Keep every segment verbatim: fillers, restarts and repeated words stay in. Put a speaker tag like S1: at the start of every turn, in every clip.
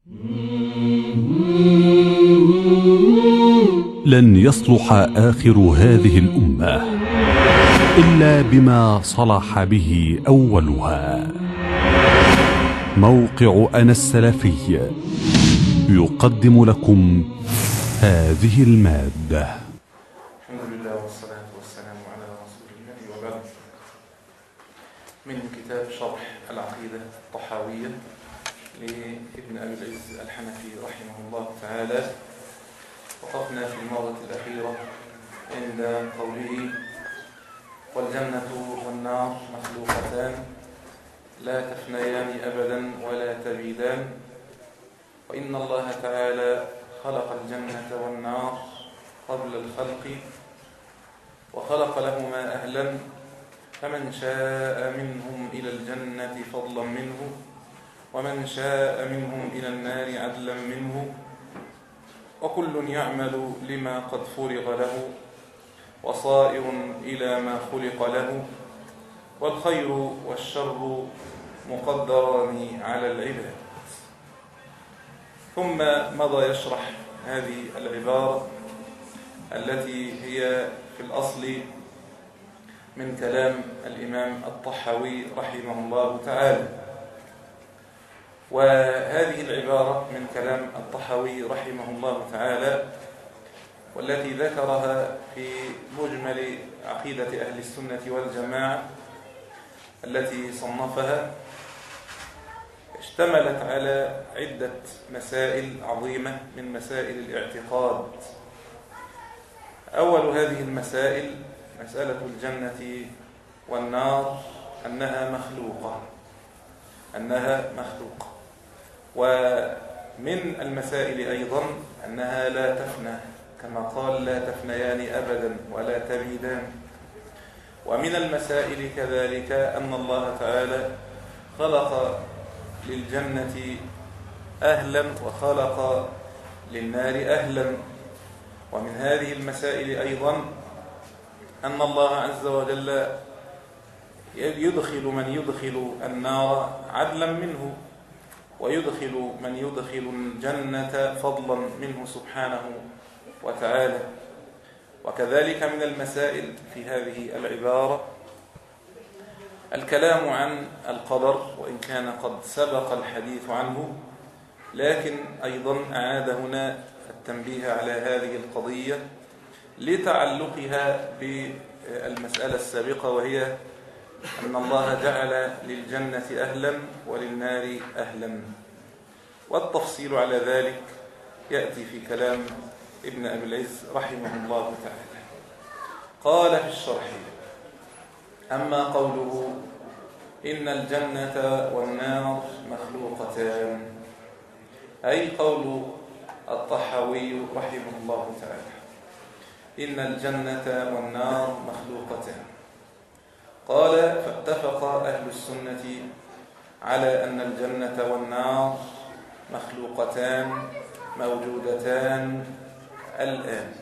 S1: لن يصلح آخر هذه الأمة إلا بما صلح به أولها. موقع أنا السلفي يقدم لكم هذه المادة.
S2: الحمد لله والصلاة والسلام على رسول الله وبعد. من كتاب شرح العقيدة الطحاوية لابن أبي العز الحنفي رحمه الله تعالى. وقفنا في المرة الأخيرة عند قوله: والجنة والنار مخلوقتان لا تفنيان أبدا ولا تبيدان، وإن الله تعالى خلق الجنة والنار قبل الخلق وخلق لهما أهلا، فمن شاء منهم إلى الجنة فضلا منه ومن شاء منهم إلى النار عدلا منه، وكل يعمل لما قد فرغ له وصائر إلى ما خلق له، والخير والشر مقدران على العباد. ثم مضى يشرح هذه العبارة التي هي في الأصل من كلام الإمام الطحاوي رحمه الله تعالى. وهذه العبارة من كلام الطحاوي رحمه الله تعالى والتي ذكرها في مجمل عقيدة أهل السنة والجماعة التي صنفها، اشتملت على عدة مسائل عظيمة من مسائل الاعتقاد. أول هذه المسائل مسألة الجنة والنار، أنها مخلوقة أنها مخلوقة ومن المسائل أيضا أنها لا تفنى، كما قال: لا تفنيان أبدا ولا تبيدان. ومن المسائل كذلك أن الله تعالى خلق للجنة أهلا وخلق للنار أهلا. ومن هذه المسائل أيضا أن الله عز وجل يدخل من يدخل النار عدلا منه، ويدخل من يدخل الجنة فضلا منه سبحانه وتعالى. وكذلك من المسائل في هذه العبارة الكلام عن القدر، وإن كان قد سبق الحديث عنه، لكن أيضا أعاد هنا التنبيه على هذه القضية لتعلقها بالمسألة السابقة، وهي أن الله جعل للجنة أهلا وللنار أهلا. والتفصيل على ذلك يأتي في كلام ابن أبي العز رحمه الله تعالى. قال في الشرح: أما قوله إن الجنة والنار مخلوقتان، أي قول الطحاوي رحمه الله تعالى: إن الجنة والنار مخلوقتان. قال: فاتفق أهل السنة على أن الجنة والنار مخلوقتان موجودتان الآن،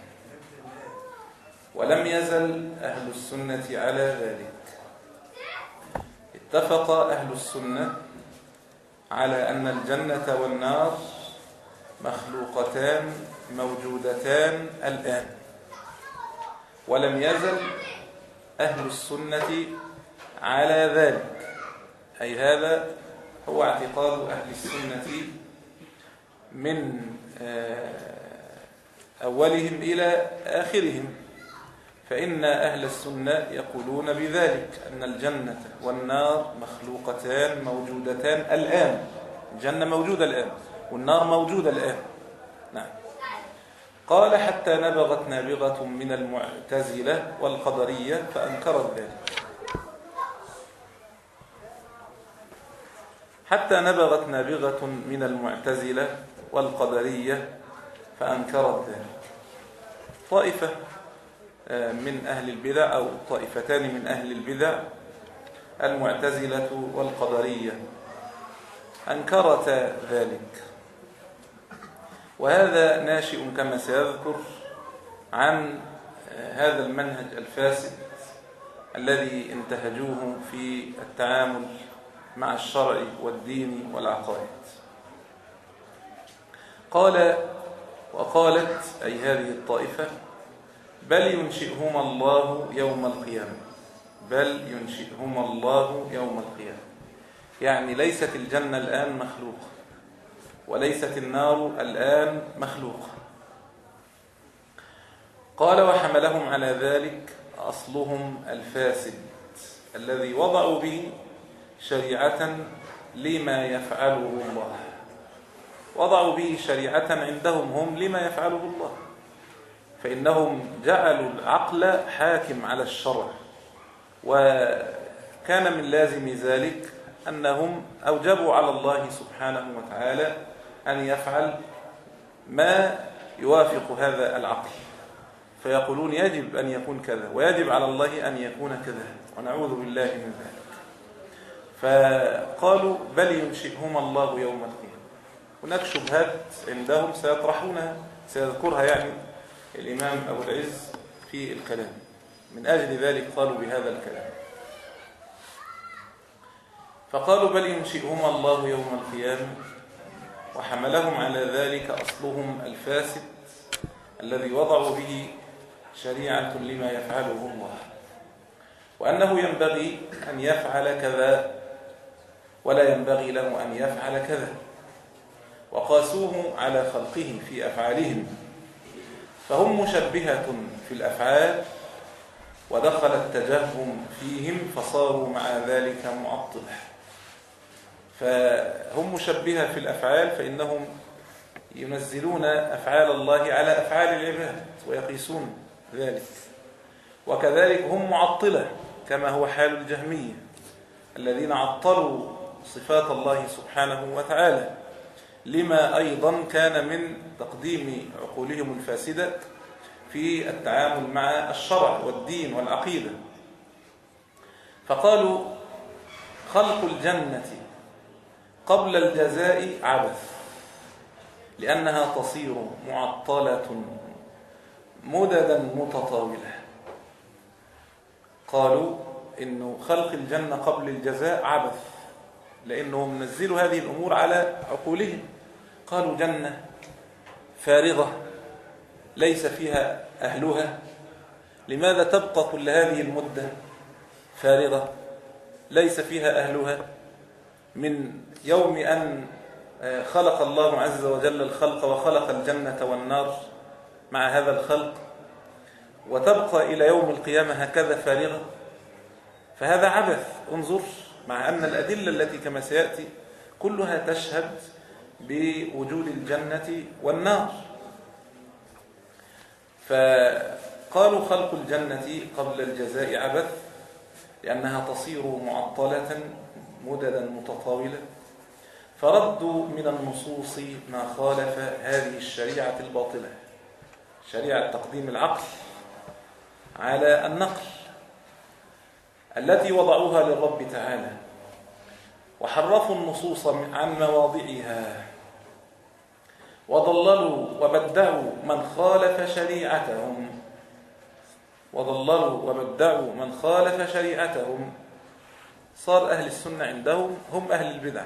S2: ولم يزل أهل السنة على ذلك. اتفق أهل السنة على أن الجنة والنار مخلوقتان موجودتان الآن، ولم يزل أهل السنة على ذلك. أي هذا هو اعتقاد أهل السنة من أولهم إلى آخرهم. فإن أهل السنة يقولون بذلك، أن الجنة والنار مخلوقتان موجودتان الآن. الجنة موجودة الآن والنار موجودة الآن. نعم. قال: حتى نبغت نابغة من المعتزلة والقدرية فأنكرت ذلك. حتى نبغت نابغة من المعتزلة والقدرية فأنكرت ذلك. طائفة من أهل البدع أو طائفتان من أهل البدع، المعتزلة والقدرية، أنكرتا ذلك. وهذا ناشئ كما سيذكر عن هذا المنهج الفاسد الذي انتهجوه في التعامل مع الشرع والدين والعقائد. قال وقالت أي هذه الطائفة بل ينشئهما الله يوم القيامة، بل ينشئهما الله يوم القيامة، يعني ليست الجنة الآن مخلوقة وليست النار الآن مخلوقة. قال وحملهم على ذلك أصلهم الفاسد الذي وضعوا به شريعة لما يفعله الله، وضعوا به شريعة عندهم هم لما يفعله الله، فإنهم جعلوا العقل حاكم على الشرع، وكان من لازم ذلك أنهم أوجبوا على الله سبحانه وتعالى أن يفعل ما يوافق هذا العقل، فيقولون يجب أن يكون كذا ويجب على الله أن يكون كذا، ونعوذ بالله من ذلك. فقالوا بل ينشئهما الله يوم القيامة. هناك شبهات عندهم سيطرحونها، سيذكرها يعني الإمام أبو العز في الكلام، من أجل ذلك قالوا بهذا الكلام. فقالوا بل ينشئهما الله يوم القيامة، وحملهم على ذلك أصلهم الفاسد الذي وضعوا به شريعة لما يفعله الله، وأنه ينبغي أن يفعل كذا ولا ينبغي له أن يفعل كذا، وقاسوه على خلقه في أفعالهم، فهم مشبهة في الأفعال ودخل التجهم فيهم فصاروا مع ذلك معطلة. فهم مشبهة في الأفعال فإنهم ينزلون أفعال الله على أفعال العباد ويقيسون ذلك، وكذلك هم معطلة كما هو حال الجهمية الذين عطلوا صفات الله سبحانه وتعالى، لما أيضا كان من تقديم عقولهم الفاسدة في التعامل مع الشرع والدين والعقيدة. فقالوا خلق الجنة قبل الجزاء عبث، لأنها تصير معطلة مددا متطاولة. قالوا إنه خلق الجنة قبل الجزاء عبث، لأنهم نزلوا هذه الأمور على عقولهم. قالوا جنة فارغة ليس فيها أهلها، لماذا تبقى كل هذه المدة فارغة ليس فيها أهلها؟ من يوم أن خلق الله عز وجل الخلق وخلق الجنة والنار مع هذا الخلق، وتبقى إلى يوم القيامة هكذا فارغة، فهذا عبث. انظر، مع أن الأدلة التي كما سيأتي كلها تشهد بوجود الجنة والنار. فقالوا خلق الجنة قبل الجزاء عبث، لأنها تصير معطلة مددا متطاولة. فردوا من النصوص ما خالف هذه الشريعة الباطلة، شريعة تقديم العقل على النقل التي وضعوها للرب تعالى، وحرفوا النصوص عن مواضعها، وضللوا وبدعوا من خالف شريعتهم وضللوا وبدعوا من خالف شريعتهم. صار أهل السنة عندهم هم أهل البدع،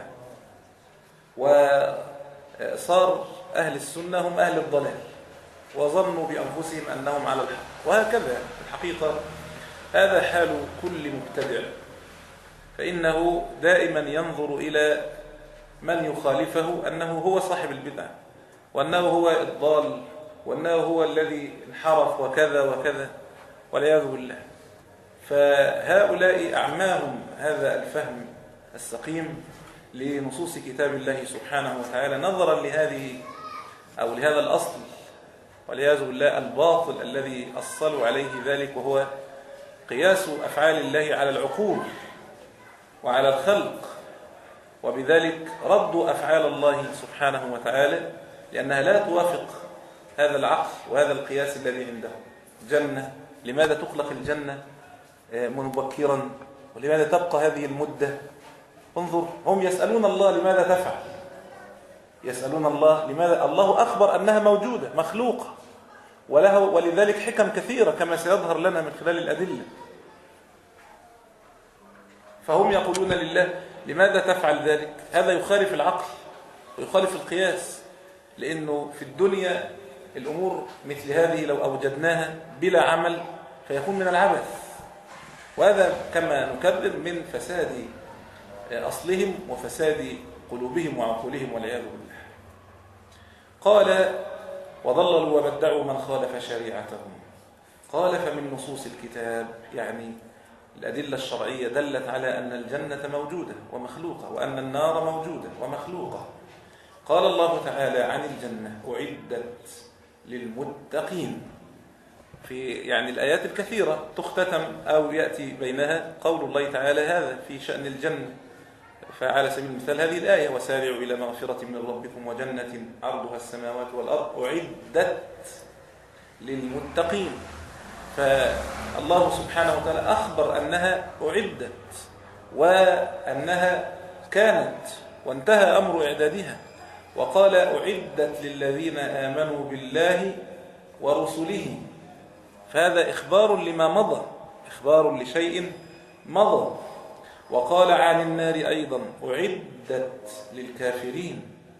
S2: وصار أهل السنة هم أهل الضلال، وظنوا بأنفسهم أنهم على الحق. وهكذا الحقيقة هذا حال كل مبتدع، فإنه دائما ينظر إلى من يخالفه أنه هو صاحب البدع، وأنه هو الضال، وأنه هو الذي انحرف وكذا وكذا، والعياذ بالله. فهؤلاء أعماهم هذا الفهم السقيم لنصوص كتاب الله سبحانه وتعالى نظرا لهذه أو لهذا الأصل، والعياذ بالله الباطل الذي أصلوا عليه ذلك، وهو قياس أفعال الله على العقول وعلى الخلق، وبذلك ردوا أفعال الله سبحانه وتعالى لأنها لا توافق هذا العقل وهذا القياس الذي عندهم. جنة، لماذا تخلق الجنة مبكرا، ولماذا تبقى هذه المدة؟ انظر، هم يسألون الله لماذا تفعل، يسألون الله لماذا. الله أخبر أنها موجودة مخلوقة وله ولذلك حكم كثيرة كما سيظهر لنا من خلال الأدلة. فهم يقولون لله لماذا تفعل ذلك؟ هذا يخالف العقل ويخالف القياس، لأنه في الدنيا الأمور مثل هذه لو أوجدناها بلا عمل فيكون من العبث، وهذا كما نكرر من فساد أصلهم وفساد قلوبهم وعقولهم والعياذ بالله. قال وضللوا وبدعوا من خالف شريعتهم. قال فمن نصوص الكتاب، يعني الأدلة الشرعية دلت على أن الجنة موجودة ومخلوقة وأن النار موجودة ومخلوقة. قال الله تعالى عن الجنة أعدت للمتقين، في يعني الآيات الكثيرة تختتم أو يأتي بينها قول الله تعالى هذا في شأن الجنة. فعلى سبيل المثال هذه الآية وسارعوا إلى مغفرة من ربكم وجنة عرضها السماوات والأرض أعدت للمتقين. فالله سبحانه وتعالى أخبر أنها أعدت وأنها كانت وانتهى أمر إعدادها، وقال أعدت للذين آمنوا بالله ورسله. فهذا إخبار لما مضى، إخبار لشيء مضى. وقال عن النار أيضا أعدت للكافرين.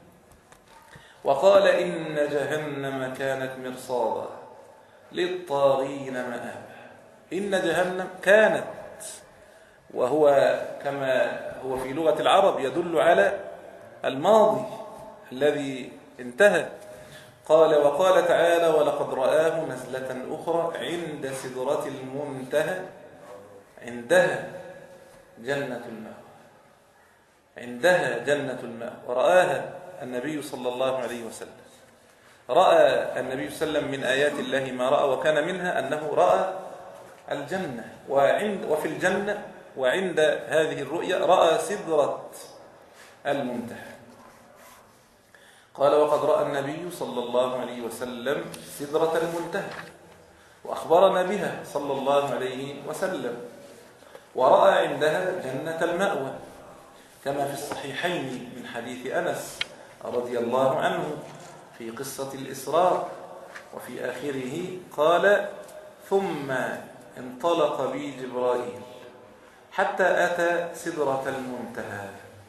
S2: وقال إن جهنم كانت مرصادا للطاغين مآبا. إن جهنم كانت، وهو كما هو في لغة العرب يدل على الماضي الذي انتهى. قال وقال تعالى ولقد رآه نزلة أخرى عند سدرة المنتهى عندها جنة المأوى، عندها جنة المأوى. ورآها النبي صلى الله عليه وسلم، رأى النبي صلى الله عليه وسلم من آيات الله ما رأى، وكان منها أنه رأى الجنة، وعند وفي الجنة وعند هذه الرؤيا رأى سدرة المنتهى. قال وقد رأى النبي صلى الله عليه وسلم سدرة المنتهى وأخبرنا بها صلى الله عليه وسلم، ورأى عندها جنة المأوى كما في الصحيحين من حديث أنس رضي الله عنه في قصة الإسراء، وفي آخره قال ثم انطلق بي جبرائيل حتى أتى سدرة المنتهى.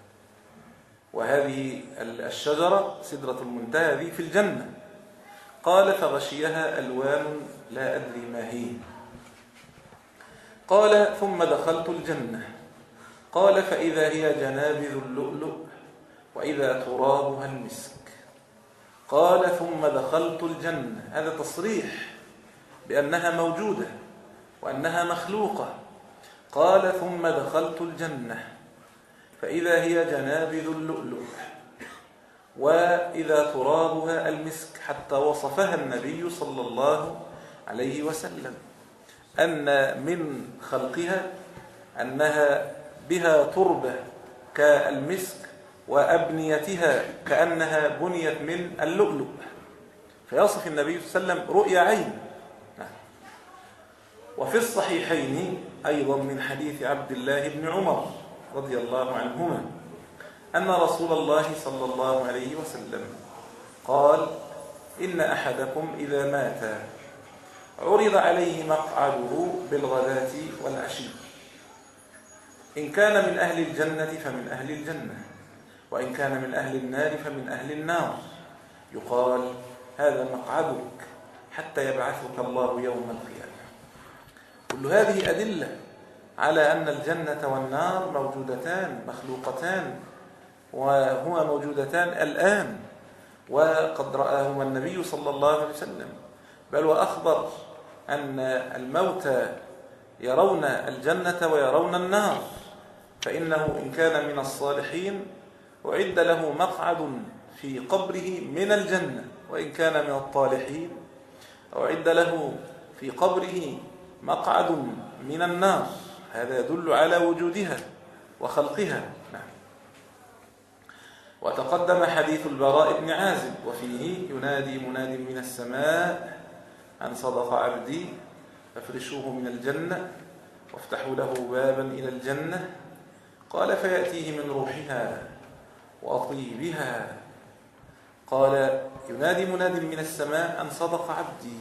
S2: وهذه الشجرة سدرة المنتهى هذه في الجنة. قال فغشيها ألوان لا أدري ما هي. قال ثم دخلت الجنة. قال فإذا هي جنابذ اللؤلؤ وإذا ترابها المسك. قال ثم دخلت الجنة. هذا تصريح بأنها موجودة وأنها مخلوقة. قال ثم دخلت الجنة فإذا هي جنابذ اللؤلؤ وإذا ترابها المسك، حتى وصفها النبي صلى الله عليه وسلم أن من خلقها أنها بها تربة كالمسك وأبنيتها كأنها بنيت من اللؤلؤ. فيصف النبي صلى الله عليه وسلم رؤيا عين. وفي الصحيحين أيضا من حديث عبد الله بن عمر رضي الله عنهما أن رسول الله صلى الله عليه وسلم قال إن أحدكم إذا مات عرض عليه مقعده بالغداة والعشي، إن كان من أهل الجنة فمن أهل الجنة، وإن كان من أهل النار فمن أهل النار، يقال هذا مقعدك حتى يبعثك الله يوم القيامة. كل هذه أدلة على أن الجنة والنار موجودتان مخلوقتان، وهما موجودتان الآن، وقد رآهما النبي صلى الله عليه وسلم، بل وأخبر أن الموتى يرون الجنة ويرون النار. فإنه إن كان من الصالحين أعد له مقعد في قبره من الجنة، وإن كان من الطالحين أعد له في قبره مقعد من النار. هذا يدل على وجودها وخلقها. نعم. وتقدم حديث البراء بن عازب وفيه ينادي مناد من السماء أن صدق عبدي فافرشوه من الجنة وافتحوا له بابا إلى الجنة. قال فيأتيه من روحها وطيبها. قال ينادي مناد من السماء أن صدق عبدي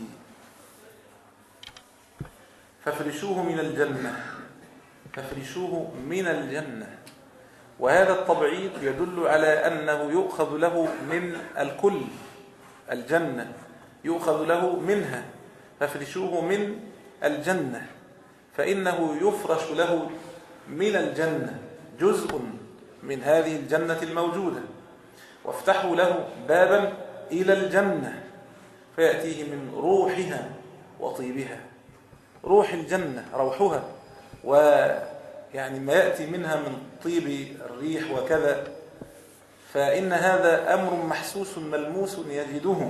S2: فافرشوه من الجنة، فافرشوه من الجنة. وهذا التبعيض يدل على أنه يؤخذ له من الكل الجنة يؤخذ له منها، فافرشوه من الجنة، فإنه يفرش له من الجنة جزء من هذه الجنة الموجودة، وافتحوا له بابا إلى الجنة فيأتيه من روحها وطيبها. روح الجنة روحها، ويعني ما يأتي منها من طيب الريح وكذا، فإن هذا أمر محسوس ملموس يجده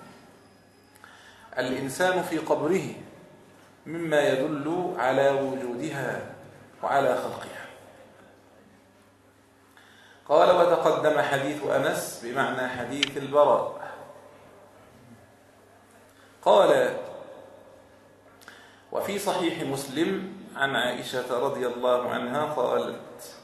S2: الإنسان في قبره، مما يدل على وجودها وعلى خلقها. قال: وتقدم حديث أنس بمعنى حديث البراء. قال: وفي صحيح مسلم عن عائشة رضي الله عنها قالت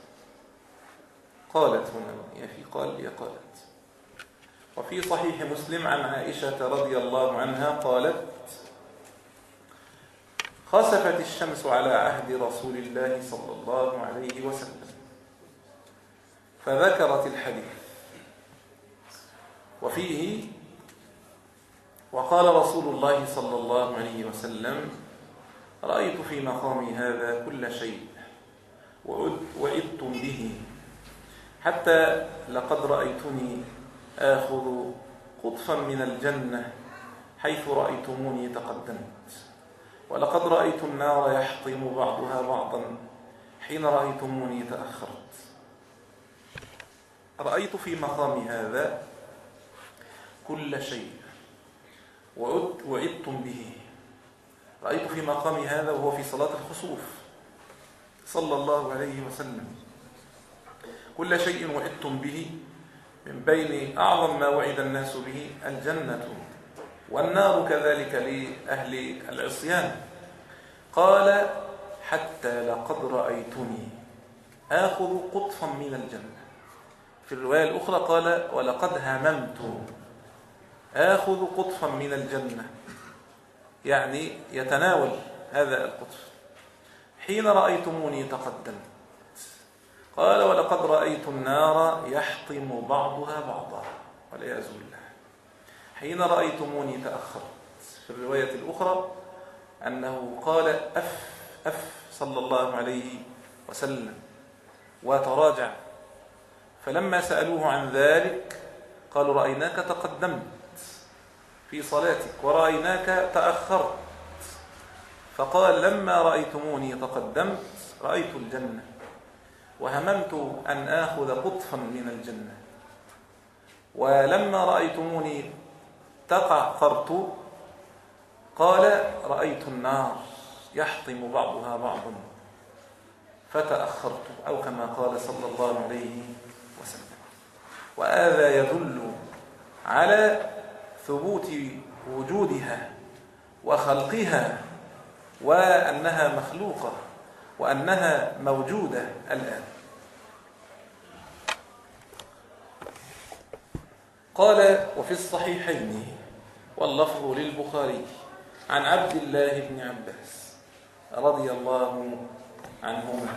S2: قالت هنا يا في قال يا قالت وفي صحيح مسلم عن عائشة رضي الله عنها قالت: خسفت الشمس على عهد رسول الله صلى الله عليه وسلم، فذكرت الحديث، وفيه: وقال رسول الله صلى الله عليه وسلم: رأيت في مقامي هذا كل شيء وعدتم به، حتى لقد رأيتني آخذ قطفا من الجنة حيث رأيتموني تقدمت، ولقد رأيت النار يحطم بعضها بعضا حين رأيتموني تأخرت. رأيت في مقامي هذا كل شيء وعدتم به. رأيت في مقامي هذا وهو في صلاة الخسوف صلى الله عليه وسلم كل شيء وعدتم به، من بين أعظم ما وعد الناس به الجنة، والنار كذلك لأهل العصيان. قال: حتى لقد رأيتني آخذ قطفا من الجنة. في الرواية الأخرى قال: ولقد هممت آخذ قطفا من الجنة، يعني يتناول هذا القطف حين رأيتموني تقدمت. قال: ولقد رأيت النار يحطم بعضها بعضا، والعياذ بالله، حين رأيتموني تأخرت. في الرواية الأخرى أنه قال: أف أف صلى الله عليه وسلم، وتراجع. فلما سألوه عن ذلك قالوا: رأيناك تقدمت في صلاتك ورأيناك تأخرت. فقال: لما رأيتموني تقدمت رأيت الجنة، وهممت أن آخذ قطفا من الجنة، ولما رأيتموني تقعقرت قال: رأيت النار يحطم بعضها بعضا فتأخرت، أو كما قال صلى الله عليه وسلم. وهذا يدل على ثبوت وجودها وخلقها، وأنها مخلوقة، وأنها موجودة الآن. قال: وفي الصحيحين واللفظ للبخاري عن عبد الله بن عباس رضي الله عنهما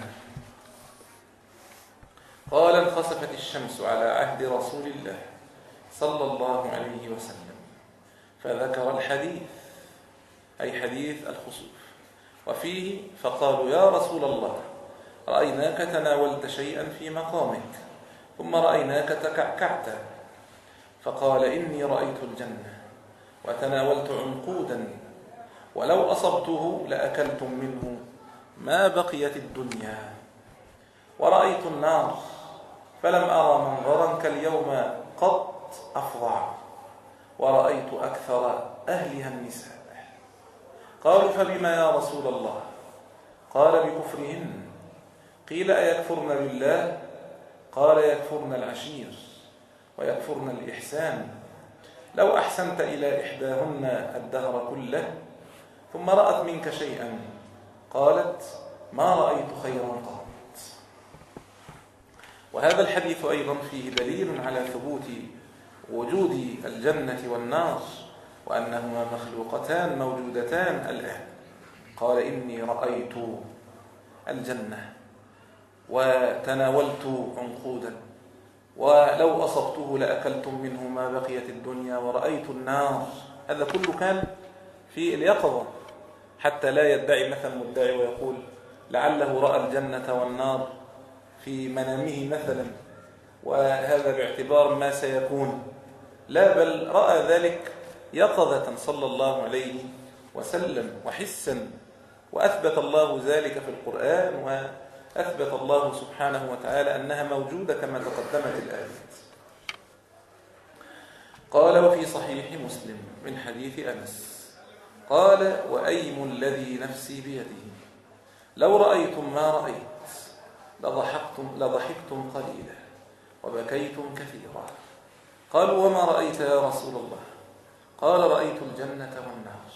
S2: قال: انخسفت الشمس على عهد رسول الله صلى الله عليه وسلم، فذكر الحديث، أي حديث الخسوف، وفيه: فقالوا: يا رسول الله، رأيناك تناولت شيئا في مقامك، ثم رأيناك تكعكعت. فقال: إني رأيت الجنة وتناولت عنقودا، ولو أصبته لأكلتم منه ما بقيت الدنيا. ورأيت النار فلم أرى منظرا كاليوم قط أفظع، ورأيت أكثر أهلها النساء. قالوا: فبما يا رسول الله؟ قال: بكفرهن. قيل: أيكفرن بالله؟ قال: يكفرن العشير ويكفرن الإحسان. لو أحسنت إلى إحداهن الدهر كله ثم رأت منك شيئا قالت: ما رأيت خيرا قط. وهذا الحديث أيضا فيه دليل على ثبوت وجود الجنة والنار، وأنهما مخلوقتان موجودتان الآن. قال: إني رأيت الجنة وتناولت عنقودا، ولو أصبته لأكلتم منه ما بقيت الدنيا ورأيت النار. هذا كله كان في اليقظة، حتى لا يدعي مثلا مدعي ويقول لعله رأى الجنة والنار في منامه مثلا، وهذا باعتبار ما سيكون. لا، بل رأى ذلك يقظة صلى الله عليه وسلم وحسا، وأثبت الله ذلك في القرآن، وأثبت الله سبحانه وتعالى أنها موجودة كما تقدمت الآيات. قال: وفي صحيح مسلم من حديث أنس قال: وأيم الذي نفسي بيده لو رأيتم ما رأيت لضحكتم, لضحكتم قليلا وبكيتم كثيرا. قالوا: وما رأيت يا رسول الله؟ قال: رأيت الجنة والنار.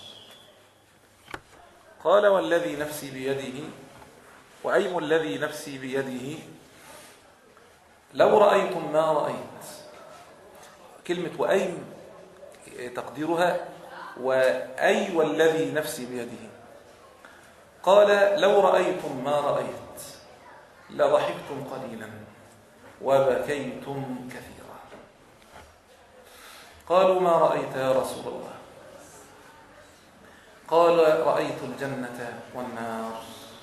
S2: قال: والذي نفسي بيده، وأيم الذي نفسي بيده لو رأيتم ما رأيت. كلمة وأيم تقديرها وأي والذي نفسي بيده. قال: لو رأيتم ما رأيت لضحكتم قليلا وبكيتم كثيرا. قالوا: ما رأيت يا رسول الله؟ قال: رأيت الجنة والنار.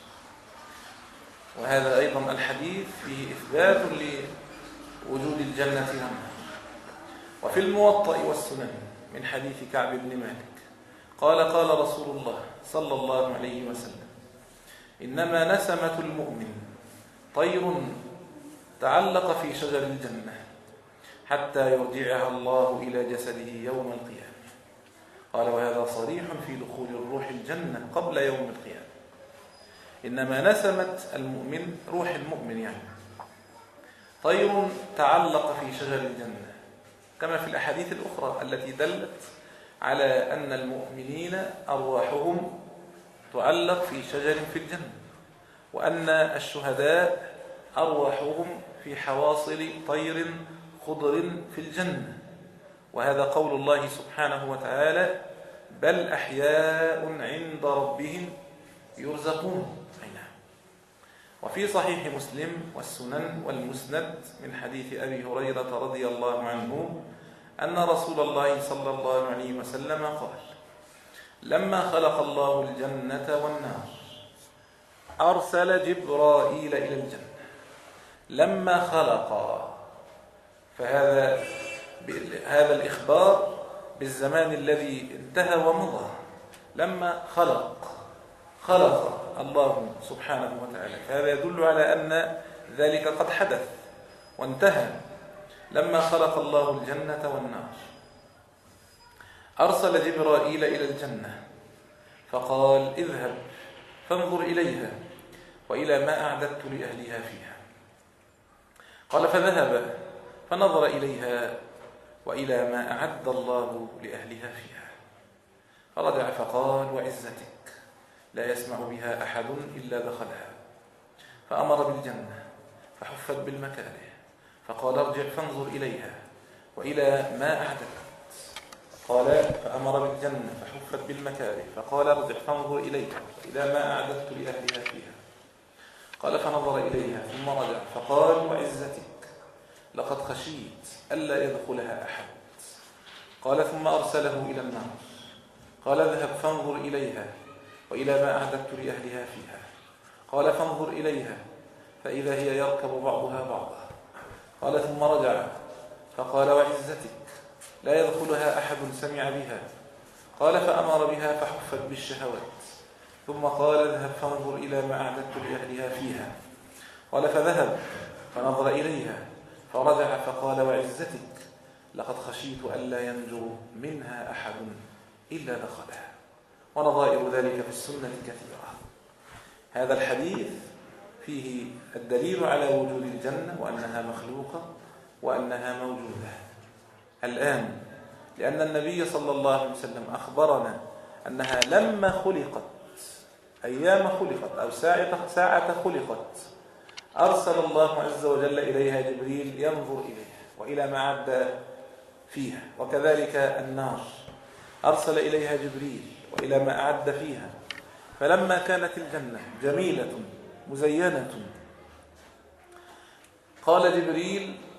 S2: وهذا أيضا الحديث فيه إثبات لوجود الجنة والنار. وفي الموطأ والسنن من حديث كعب بن مالك قال: قال رسول الله صلى الله عليه وسلم: إنما نسمة المؤمن طير تعلق في شجر الجنة حتى يرجعها الله إلى جسده يوم القيامة. قال: وهذا صريح في دخول الروح الجنة قبل يوم القيامة. إنما نسمة المؤمن، روح المؤمن يعني، طير تعلق في شجر الجنة، كما في الأحاديث الأخرى التي دلت على أن المؤمنين أرواحهم تعلق في شجر في الجنة، وأن الشهداء أرواحهم في حواصل طير خضر في الجنة. وهذا قول الله سبحانه وتعالى: بل أحياء عند ربهم يرزقون. وفي صحيح مسلم والسنن والمسند من حديث أبي هريرة رضي الله عنه أن رسول الله صلى الله عليه وسلم قال: لما خلق الله الجنة والنار أرسل جبرائيل إلى الجنة. لما خلق، فهذا هذا الإخبار بالزمان الذي انتهى ومضى. لما خلق خلق الله سبحانه وتعالى، فهذا يدل على أن ذلك قد حدث وانتهى. لما خلق الله الجنة والنار أرسل جبرائيل إلى الجنة فقال: اذهب فانظر إليها وإلى ما أعددت لأهلها فيها. قال: فذهب فنظر إليها وإلى ما أعد الله لأهلها فيها. فرجع فقال: وعزتك لا يسمع بها أحد إلا دخلها. فأمر بالجنة فحفت بالمكاره، فقال: ارجع فانظر إليها وإلى ما أعددت. قال: فأمر بالجنة فحفت بالمكاره، فقال: ارجع فانظر إليها وإلى ما أعددت لأهلها فيها. قال: فنظر إليها ثم رجع فقال: وعزتك لقد خشيت ألا يدخلها أحد. قال: ثم أرسله إلى النار. قال: اذهب فانظر إليها وإلى ما أعددت لأهلها فيها. قال: فانظر إليها فإذا هي يركب بعضها بعضا. قال: ثم رجع فقال: وعزتك لا يدخلها أحد سمع بها. قال: فأمر بها فحفت بالشهوات. ثم قال: اذهب فانظر إلى ما أعددت لأهلها فيها. قال: فذهب فنظر إليها فرجع فقال: وعزتك لقد خشيت ألا ينجو منها أحد إلا دخلها. ونظائر ذلك في السنة كثيرة. هذا الحديث فيه الدليل على وجود الجنة وأنها مخلوقة وأنها موجودة الآن، لأن النبي صلى الله عليه وسلم أخبرنا أنها لما خلقت، أيام خلقت أو ساعة, ساعة خلقت، أرسل الله عز وجل إليها جبريل ينظر إليها وإلى ما عد فيها. وكذلك النار أرسل إليها جبريل وإلى ما أعد فيها. فلما كانت الجنة جميلة مزينة قال جبريل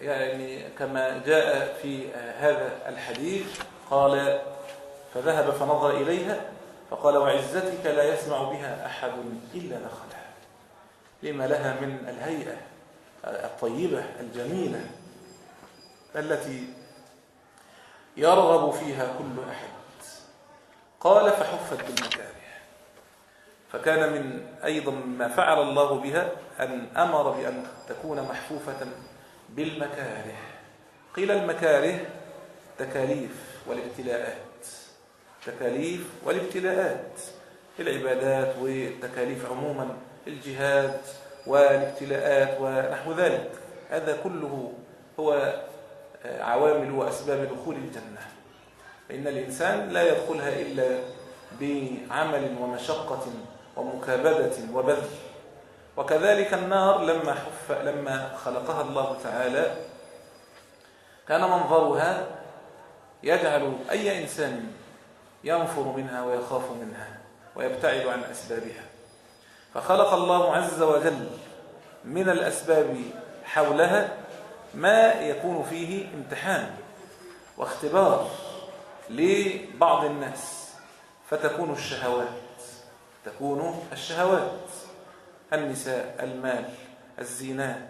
S2: يعني كما جاء في هذا الحديث قال فذهب فنظر إليها فقال وعزتك لا يسمع بها أحد إلا دخلها، لما لها من الهيئة الطيبة الجميلة التي يرغب فيها كل أحد. قال فحفت بالمكاره، فكان من أيضا ما فعل الله بها أن أمر بأن تكون محفوفة بالمكاره. قيل المكاره تكاليف والابتلاءات، تكاليف والابتلاءات، العبادات والتكاليف عموما، الجهاد والابتلاءات ونحو ذلك، هذا كله هو عوامل وأسباب دخول الجنة، فإن الإنسان لا يدخلها إلا بعمل ومشقة ومكابدة وبذل. وكذلك النار لما حف لما خلقها الله تعالى كان منظرها يجعل أي إنسان ينفر منها ويخاف منها ويبتعد عن أسبابها، فخلق الله عز وجل من الأسباب حولها ما يكون فيه امتحان واختبار لبعض الناس، فتكون الشهوات تكون الشهوات النساء، المال، الزينات،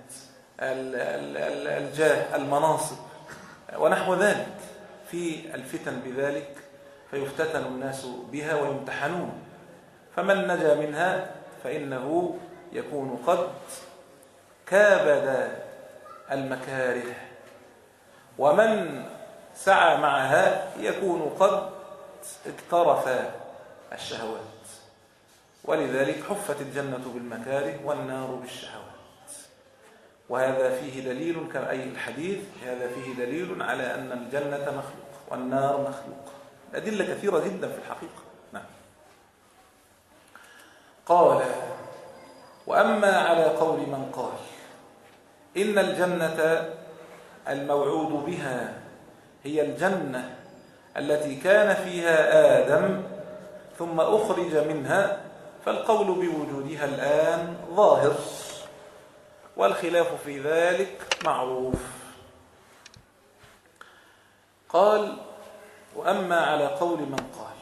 S2: الجاه، المناصب ونحو ذلك، في الفتن بذلك فيفتتن الناس بها ويمتحنون، فمن نجا منها فإنه يكون قد كابد المكاره، ومن سعى معها يكون قد اقترف الشهوات. ولذلك حفت الجنة بالمكاره والنار بالشهوات. وهذا فيه دليل كأي الحديث، هذا فيه دليل على أن الجنة مخلوق والنار مخلوق، أدلة كثيرة جدا في الحقيقة. نعم. قال وأما على قول من قال إن الجنة الموعود بها هي الجنة التي كان فيها آدم ثم أخرج منها، فالقول بوجودها الآن ظاهر، والخلاف في ذلك معروف. قال وأما على قول من قال،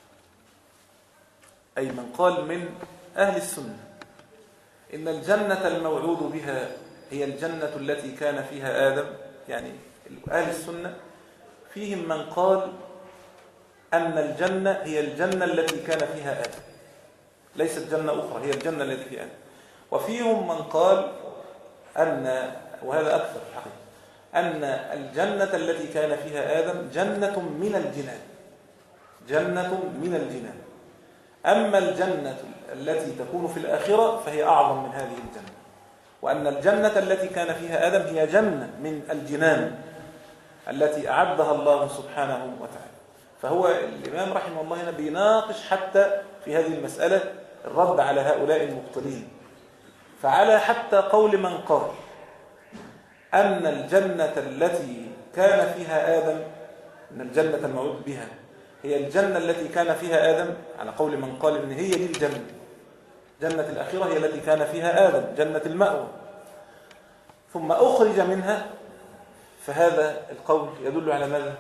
S2: أي من قال من أهل السنة إن الجنة الموعود بها هي الجنة التي كان فيها آدم، يعني أهل السنة فيهم من قال أن الجنة هي الجنة التي كان فيها آدم، ليست جنة أخرى، هي الجنة التي فيها آدم. وفيهم من قال أن، وهذا أكثر الحقيقة، أن الجنة التي كان فيها آدم جنة من الجنان، جنة من الجنان. أما الجنة التي تكون في الآخرة فهي أعظم من هذه الجنة، وأن الجنة التي كان فيها آدم هي جنة من الجنان التي أعدها الله سبحانه وتعالى. فهو الإمام رحمه الله هنا بيناقش حتى في هذه المسألة الرد على هؤلاء المبطلين، فعلى حتى قول من قال أن الجنة التي كان فيها آدم، أن الجنة الموعود بها هي الجنة التي كان فيها آدم، على قول من قال إن هي دي الجنة، جنة الأخيرة هي التي كان فيها آدم، جنة المأوى، ثم أخرج منها، فهذا القول يدل على ماذا؟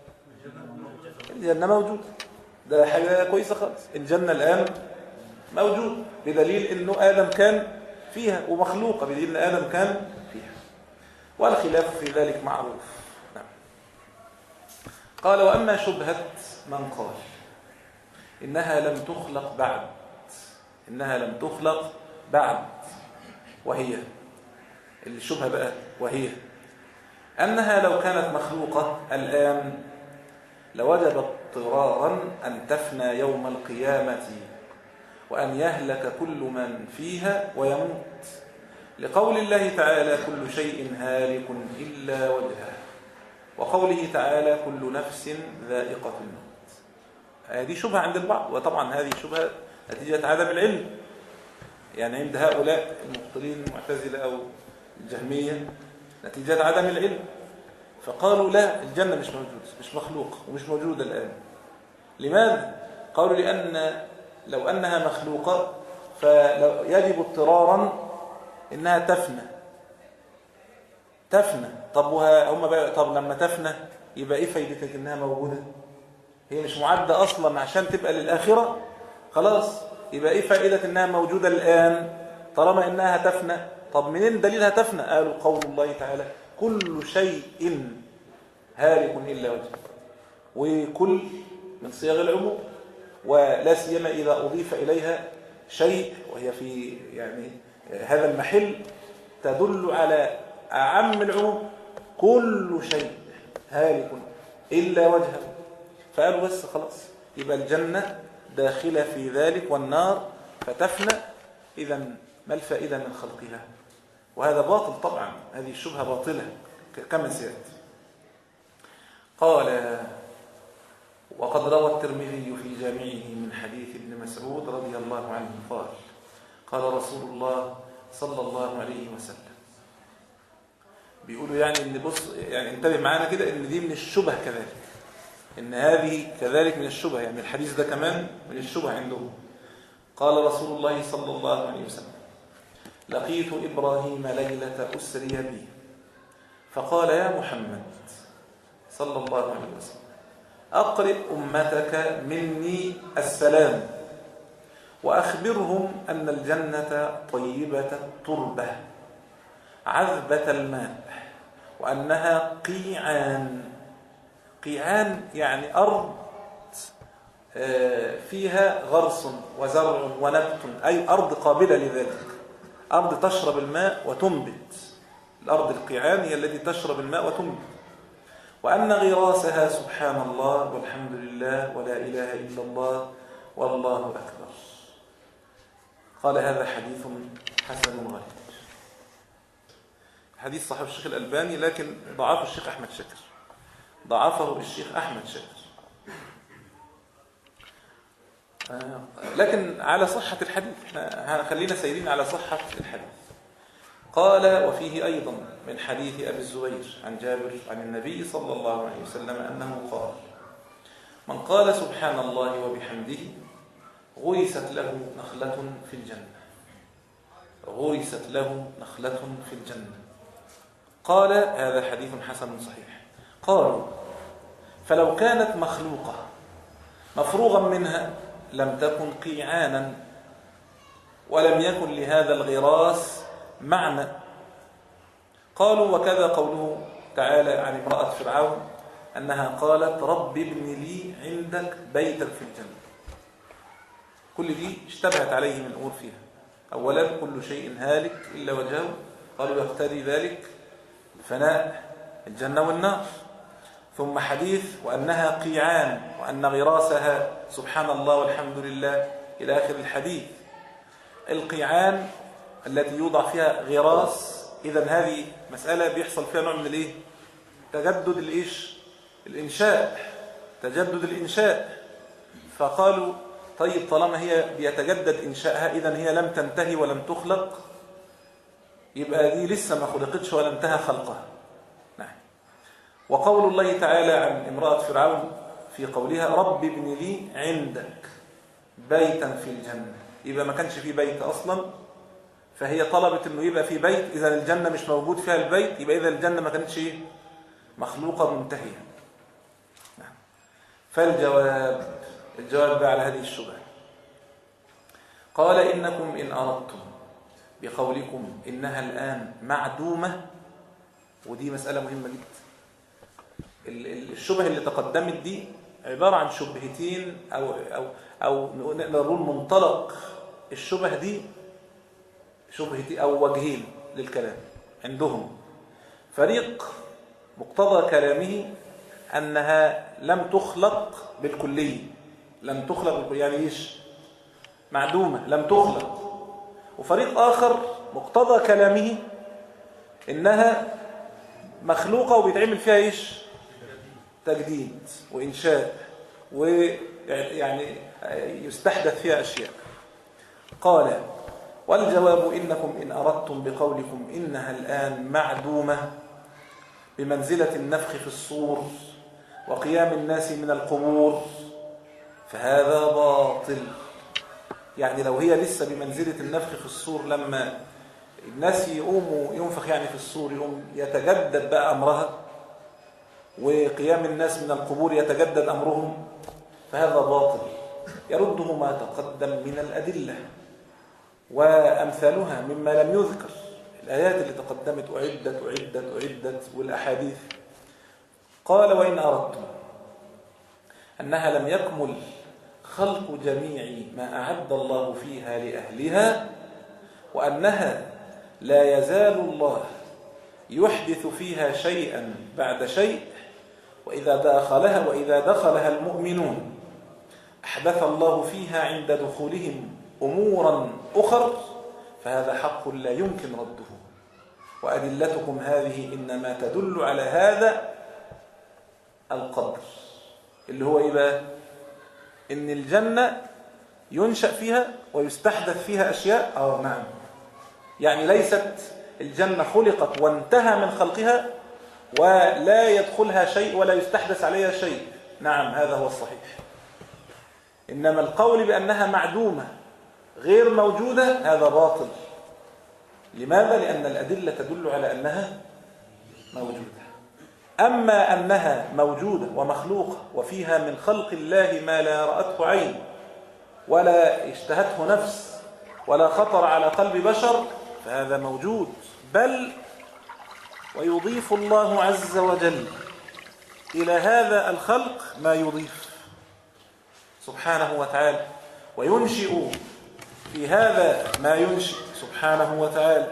S2: الجنة موجودة، ده حاجة كويسة خالص، الجنة الآن موجود، بدليل أنه آدم كان فيها ومخلوقة، بدليل أن آدم كان فيها، والخلاف في ذلك معروف. نعم. قال وأما شبهة من قال إنها لم تخلق بعد، إنها لم تخلق بعد، وهي الشبهة بقى، وهي أنها لو كانت مخلوقة الآن لوجب اضطرارا أن تفنى يوم القيامة وأن يهلك كل من فيها ويموت، لقول الله تعالى كل شيء هالك إلا وجهه، وقوله تعالى كل نفس ذائقة الموت. هذه شبهة عند البعض، وطبعا هذه شبهة نتيجة عدم العلم، يعني عند هؤلاء المبطلين المعتزلة أو الجهمية نتيجة عدم العلم، فقالوا لا، الجنة مش موجودة، مش مخلوق ومش موجودة الآن. لماذا؟ قالوا لأن لو أنها مخلوقة فيجب اضطرارا إنها تفنى، تفنى. طب هم بقى طب لما تفنى يبقى ايه فايدتك انها موجوده؟ هي مش معده اصلا عشان تبقى للاخره، خلاص يبقى ايه فائده انها موجوده الان طالما انها تفنى؟ طب منين دليلها تفنى؟ قالوا قول الله تعالى كل شيء هالك الا وجهه، وكل من صيغ العموم، ولا سيما اذا اضيف اليها شيء وهي في يعني هذا المحل تدل على أعم العموم. كل شيء هالك إلا وجهه، فقالوا بس خلاص يبقى الجنة داخلة في ذلك والنار فتفنى، إذا ما الفائدة من خلقها؟ وهذا باطل طبعا، هذه الشبهة باطلة كما سيأتي. قال وقد روى الترمذي في جامعه من حديث ابن مسعود رضي الله عنه قال قال رسول الله صلى الله عليه وسلم، بيقولوا يعني ان بص يعني انتبه معانا كده ان دي من الشبه كذلك، ان هذه كذلك من الشبه، يعني الحديث ده كمان من الشبه عندهم. قال رسول الله صلى الله عليه وسلم لقيت إبراهيم ليلة أسري بي فقال يا محمد صلى الله عليه وسلم أقرئ أمتك مني السلام وأخبرهم أن الجنة طيبة التربة عذبة الماء وأنها قيعان. قيعان يعني أرض فيها غرس وزرع ونبت، أي أرض قابلة لذلك، أرض تشرب الماء وتنبت. الأرض القيعان هي التي تشرب الماء وتنبت. وأن غراسها سبحان الله والحمد لله ولا إله إلا الله والله أكبر. قال هذا حديث حسن غريب. حديث صحيح الشيخ الألباني، لكن ضعفه الشيخ أحمد شاكر، ضعفه الشيخ أحمد شاكر، لكن على صحة الحديث احنا خلينا سيرين على صحة الحديث. قال وفيه أيضا من حديث أبي الزبير عن جابر عن النبي صلى الله عليه وسلم أنه قال من قال سبحان الله وبحمده غرست له نخلة في الجنة، غرست له نخلة في الجنة. قال هذا حديث حسن صحيح. قالوا فلو كانت مخلوقة مفروغا منها لم تكن قيعانا ولم يكن لهذا الغراس معنى. قالوا وكذا قوله تعالى عن امرأة فرعون أنها قالت رب ابن لي عندك بيتا في الجنة. كل دي اشتبهت عليه من الأمور فيها. أولا كل شيء هالك إلا وجهه، قالوا يقتضي ذلك فناء الجنة والنار. ثم حديث وأنها قيعان وأن غراسها سبحان الله والحمد لله إلى آخر الحديث. القيعان التي يوضع فيها غراس، إذن هذه مسألة بيحصل فيها نوع من الإيه؟ تجدد الإيش؟ الإنشاء، تجدد الإنشاء. فقالوا طيب طالما هي بيتجدد إنشاءها إذن هي لم تنتهي ولم تخلق، يبقى دي لسه ما خلقتش ولا انتهى خلقها. نعم. وقول الله تعالى عن امرأة فرعون في قولها رب ابن لي عندك بيتا في الجنة، يبقى ما كانش في بيت أصلا، فهي طلبت انه يبقى في بيت. إذا الجنة مش موجود فيها البيت، يبقى إذا الجنة ما كانتش مخلوقة منتهية. نعم. فالجواب الجواب بقى على هذه الشبهة. قال إنكم إن أردتم بقولكم إنها الآن معدومة، ودي مسألة مهمة جدا. الشبهة اللي تقدمت دي عبارة عن شبهتين أو أو أو نقول منطلق الشبهة دي شبهتين أو وجهين للكلام عندهم. فريق مقتضى كلامه أنها لم تخلق بالكلية، لم تخلق بالكلية يعني إيش؟ معدومة لم تخلق. وفريق آخر مقتضى كلامه إنها مخلوقة وبيتعمل فيها إيش؟ تجديد وإنشاء، ويعني يستحدث فيها أشياء. قال والجواب إنكم إن أردتم بقولكم إنها الآن معدومة بمنزلة النفخ في الصور وقيام الناس من القبور فهذا باطل. يعني لو هي لسه بمنزلة النفخ في الصور لما الناس يقوموا ينفخ يعني في الصور، يقوم يتجدد بقى أمرها، وقيام الناس من القبور يتجدد أمرهم، فهذا باطل يرده ما تقدم من الأدلة وأمثالها مما لم يذكر. الآيات اللي تقدمت أعدت أعدت أعدت والأحاديث. قال وإن أردتم أنها لم يكمل خلق جميع ما أعد الله فيها لأهلها، وأنها لا يزال الله يحدث فيها شيئا بعد شيء، وإذا دخلها وإذا دخلها المؤمنون أحدث الله فيها عند دخولهم أمورا أخر، فهذا حق لا يمكن رده. وأدلتكم هذه إنما تدل على هذا القدر اللي هو إيه بقى؟ إن الجنة ينشأ فيها ويستحدث فيها أشياء. آه نعم، يعني ليست الجنة خلقت وانتهى من خلقها ولا يدخلها شيء ولا يستحدث عليها شيء. نعم هذا هو الصحيح. إنما القول بأنها معدومة غير موجودة هذا باطل. لماذا؟ لأن الأدلة تدل على أنها موجودة. أما أنها موجودة ومخلوقة وفيها من خلق الله ما لا رأته عين ولا اشتهته نفس ولا خطر على قلب بشر، فهذا موجود. بل ويضيف الله عز وجل إلى هذا الخلق ما يضيف سبحانه وتعالى، وينشئ في هذا ما ينشئ سبحانه وتعالى.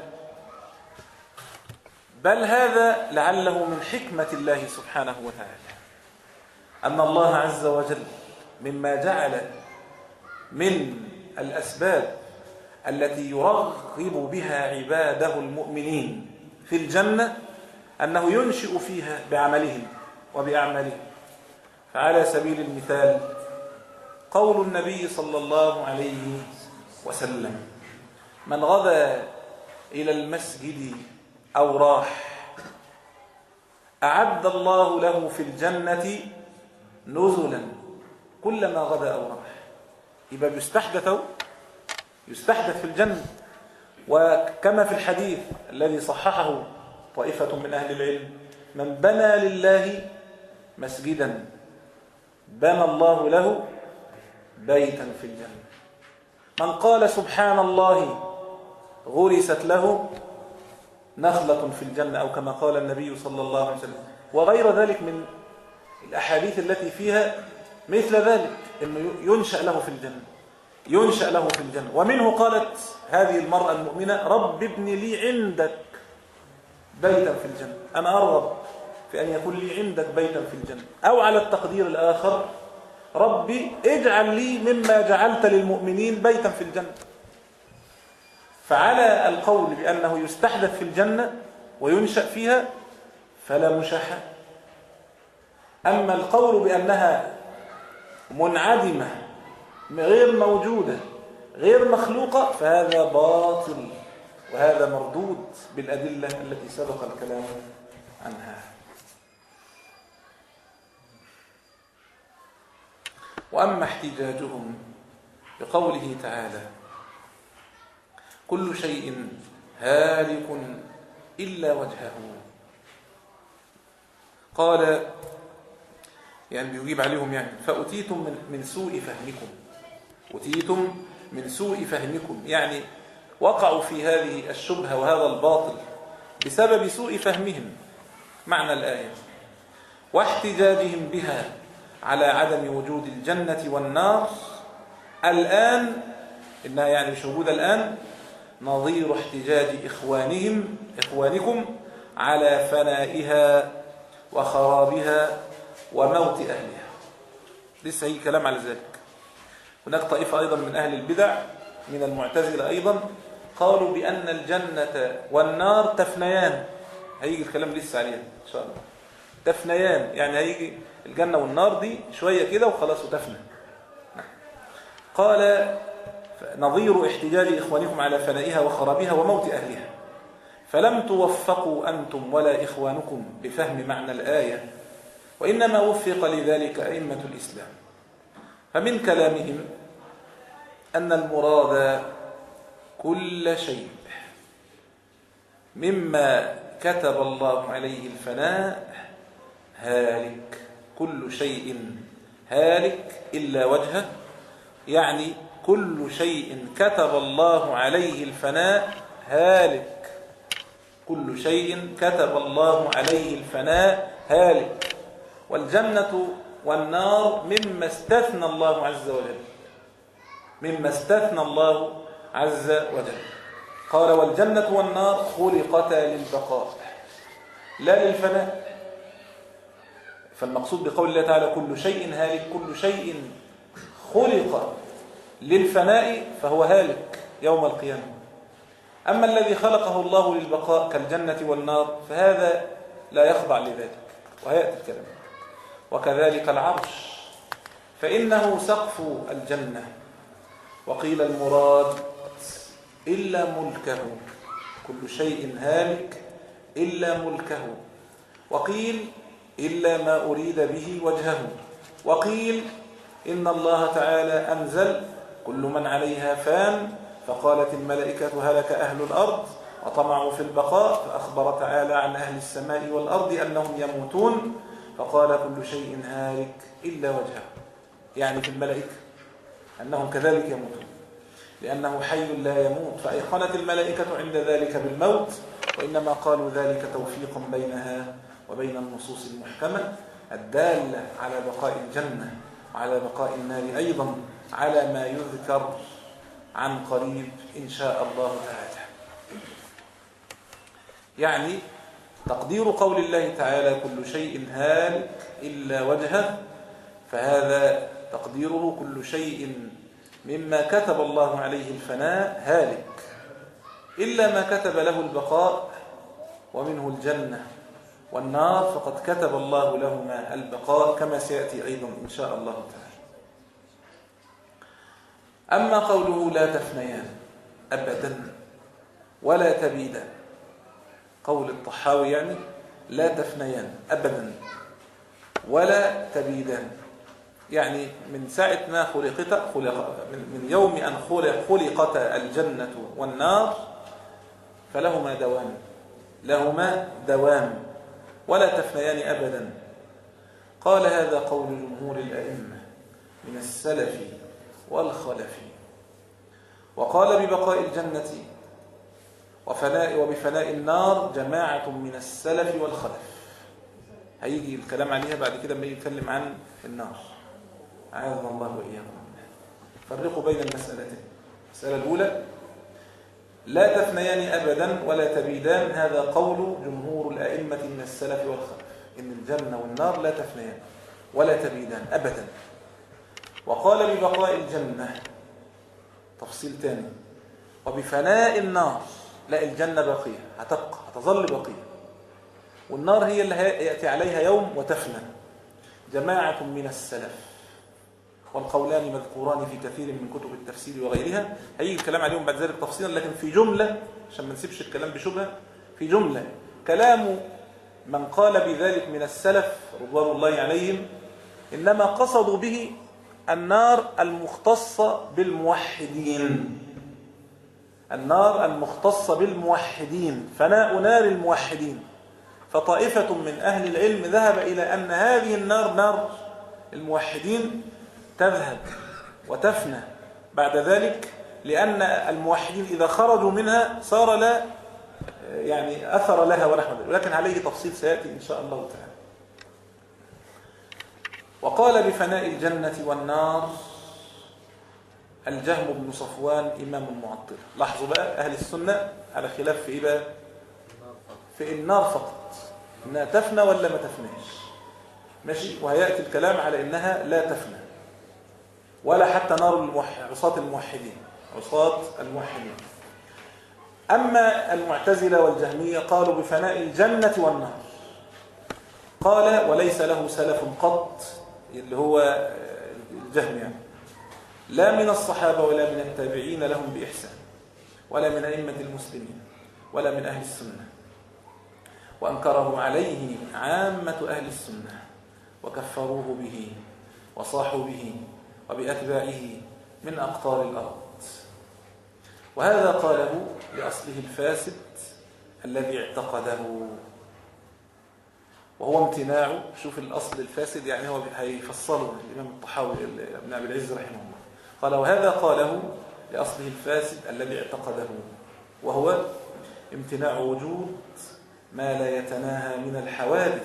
S2: بل هذا لعله من حكمة الله سبحانه وتعالى أن الله عز وجل مما جعل من الأسباب التي يرغب بها عباده المؤمنين في الجنة أنه ينشئ فيها بعملهم وبأعمالهم. فعلى سبيل المثال قول النبي صلى الله عليه وسلم: من غدا إلى المسجد أو راح أعد الله له في الجنة نزلا كلما غدا أو راح. يبقى بيستحدث يستحدث في الجنة. وكما في الحديث الذي صححه طائفة من أهل العلم: من بنى لله مسجدا بنى الله له بيتا في الجنة. من قال سبحان الله غرست له نخلة في الجنة، أو كما قال النبي صلى الله عليه وسلم. وغير ذلك من الأحاديث التي فيها مثل ذلك، أنه ينشأ له في الجنة ينشأ له في الجنة. ومنه قالت هذه المرأة المؤمنة: رب ابن لي عندك بيتا في الجنة. أنا أرغب في أن يكون لي عندك بيتا في الجنة. أو على التقدير الآخر: ربي اجعل لي مما جعلت للمؤمنين بيتا في الجنة. فعلى القول بأنه يستحدث في الجنة وينشأ فيها فلا مشاحة. أما القول بأنها منعدمة غير موجودة غير مخلوقة فهذا باطل، وهذا مردود بالأدلة التي سبق الكلام عنها. وأما احتجاجهم بقوله تعالى: كل شيء هالك إلا وجهه، قال يعني بيجيب عليهم يعني فأتيتم من, من سوء فهمكم أتيتم من سوء فهمكم، يعني وقعوا في هذه الشبهة وهذا الباطل بسبب سوء فهمهم معنى الآية واحتجاجهم بها على عدم وجود الجنة والنار الآن، إنها يعني مش موجودة الآن، نظير احتجاج إخوانهم إخوانكم على فنائها وخرابها وموت أهلها. لسه هي كلام على ذلك. هناك طائفة أيضا من أهل البدع من المعتزلة أيضا قالوا بأن الجنة والنار تفنيان. هيجي الكلام لسه عليها إن شاء الله. تفنيان يعني هيجي الجنة والنار دي شوية كده وخلاص وتفنى. قال نظير احتجاج إخوانكم على فنائها وخرابها وموت أهلها، فلم توفقوا أنتم ولا إخوانكم بفهم معنى الآية، وإنما وفق لذلك أئمة الإسلام. فمن كلامهم أن المراد كل شيء مما كتب الله عليه الفناء هالك، كل شيء هالك إلا وجهه، يعني كل شيء كتب الله عليه الفناء هالك، كل شيء كتب الله عليه الفناء هالك. والجنة والنار مما استثنى الله عز وجل، مما استثنى الله عز وجل. قال والجنة والنار خلقتا للبقاء لا للفناء. فالمقصود بقول الله تعالى كل شيء هالك، كل شيء خلق للفناء فهو هالك يوم القيامة. أما الذي خلقه الله للبقاء كالجنة والنار فهذا لا يخضع لذلك، وهيأتي الكلام. وكذلك العرش فإنه سقف الجنة، وقيل المراد إلا ملكه، كل شيء هالك إلا ملكه، وقيل إلا ما أريد به وجهه، وقيل إن الله تعالى أنزل كل من عليها فان، فقالت الملائكة هلك أهل الأرض وطمعوا في البقاء، فأخبر تعالى عن أهل السماء والأرض أنهم يموتون، فقال كل شيء هالك إلا وجهه، يعني في الملائكة أنهم كذلك يموتون لأنه حي لا يموت، فأيقنت الملائكة عند ذلك بالموت، وإنما قالوا ذلك توفيقا بينها وبين النصوص المحكمة الدالة على بقاء الجنة وعلى بقاء النار، أيضا على ما يذكر عن قريب إن شاء الله تعالى. يعني تقدير قول الله تعالى كل شيء هالك إلا وجهه، فهذا تقديره كل شيء مما كتب الله عليه الفناء هالك إلا ما كتب له البقاء، ومنه الجنة والنار فقد كتب الله لهما البقاء كما سيأتي أيضا إن شاء الله تعالى. أما قوله لا تفنيان أبدا ولا تبيدان، قول الطحاوي يعني لا تفنيان أبدا ولا تبيدان، يعني من ساعة ما خلقت خلق من يوم أن خلق خلقت الجنة والنار فلهما دوام، لهما دوام ولا تفنيان أبدا. قال هذا قول جمهور الأئمة من السلف والخلف. وقال ببقاء الجنة وفناء وبفناء النار جماعة من السلف والخلف، هيجي الكلام عليها بعد كده لما يتكلم عن النار، أعاذنا الله وإياكم. فرقوا بين المسألتين. المسألة الأولى لا تفنيان أبدا ولا تبيدان، هذا قول جمهور الأئمة من السلف والخلف، إن الجنة والنار لا تفنيان ولا تبيدان أبدا. وقال ببقاء الجنة تفصيل ثاني، وبفناء النار لا، الجنة باقية هتبقى هتظل باقية، والنار هي اللي يأتي عليها يوم وتفنى. جماعة من السلف، والقولان مذكوران في كثير من كتب التفسير وغيرها، هيجي الكلام عليهم بعد ذلك تفصيلا، لكن في جملة عشان ما نسيبش الكلام بشبهة، في جملة كلام من قال بذلك من السلف رضوان الله عليهم إنما قصدوا به النار المختصة بالموحدين، النار المختصة بالموحدين، فناء نار الموحدين. فطائفة من أهل العلم ذهب إلى أن هذه النار نار الموحدين تذهب وتفنى بعد ذلك، لأن الموحدين إذا خرجوا منها صار لا يعني أثر لها ونحو ذلك، ولكن عليه تفصيل سيأتي إن شاء الله تعالى. وقال بفناء الجنة والنار الجهم بن صفوان إمام المعطلة. لاحظوا بقى أهل السنة على خلاف في إيه بقى؟ في النار فقط، إنها تفنى ولا ما تفناش، ماشي. وهيأتي الكلام على إنها لا تفنى ولا حتى نار الموحد عصاة الموحدين، عصاة الموحدين. أما المعتزلة والجهمية قالوا بفناء الجنة والنار، قال وليس له سلف قط، اللي هو الجهم يعني، لا من الصحابة ولا من التابعين لهم بإحسان ولا من أئمة المسلمين ولا من أهل السنة، وأنكره عليه عامة أهل السنة وكفروه به وصاحوا به وبأتباعه من أقطار الأرض. وهذا قاله لأصله الفاسد الذي اعتقده، وهو امتناع. شوف الأصل الفاسد، يعني هو هيفصله الإمام الطحاوي ابن أبي العز رحمه الله، قال وهذا قاله لأصله الفاسد الذي اعتقده، وهو امتناع وجود ما لا يتناهى من الحوادث.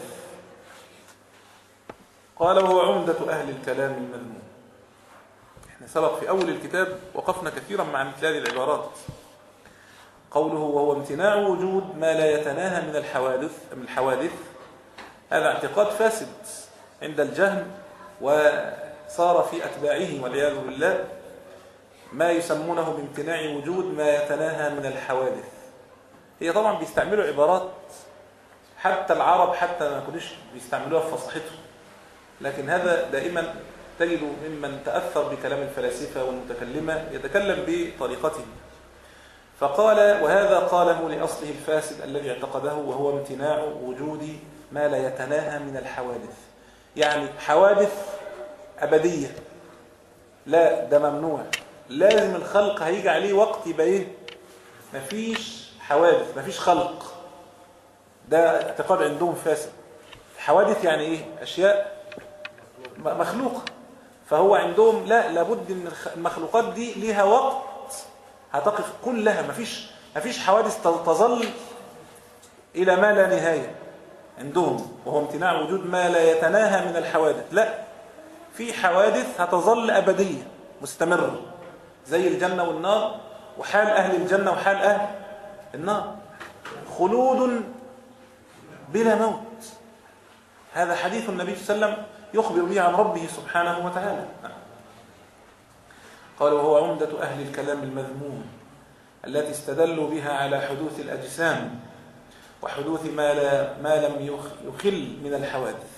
S2: قال وهو عمدة أهل الكلام المذموم. احنا سبق في أول الكتاب وقفنا كثيرا مع مثل هذه العبارات. قوله وهو امتناع وجود ما لا يتناهى من الحوادث من الحوادث هذا اعتقاد فاسد عند الجهم، وصار في أتباعه والعياذ بالله ما يسمونه بامتناع وجود ما يتناهى من الحوادث. هي طبعا بيستعملوا عبارات حتى العرب حتى ما كانوش بيستعملوها في فصاحتهم، لكن هذا دائما تجد ممن تأثر بكلام الفلاسفة والمتكلمة يتكلم بطريقتهم. فقال وهذا قاله لأصله الفاسد الذي اعتقده، وهو امتناع وجود ما لا يتناهى من الحوادث. يعني حوادث أبدية، لا ده ممنوع، لازم الخلق هيجي عليه وقت يبقى ايه؟ مفيش حوادث، مفيش خلق. ده اعتقاد عندهم فاسد. حوادث يعني ايه؟ أشياء مخلوقة. فهو عندهم لا، لابد ان المخلوقات دي ليها وقت هتقف كلها، مفيش مفيش حوادث تظل إلى ما لا نهاية عندهم، وهو امتناع وجود ما لا يتناهى من الحوادث. لا، في حوادث هتظل أبدية مستمرة زي الجنة والنار، وحال أهل الجنة وحال أهل النار، خلود بلا موت. هذا حديث النبي صلى الله عليه وسلم يخبر به عن ربه سبحانه وتعالى. قال وهو عمدة أهل الكلام المذموم التي استدلوا بها على حدوث الأجسام وحدوث ما, لا ما لم يخل من الحوادث،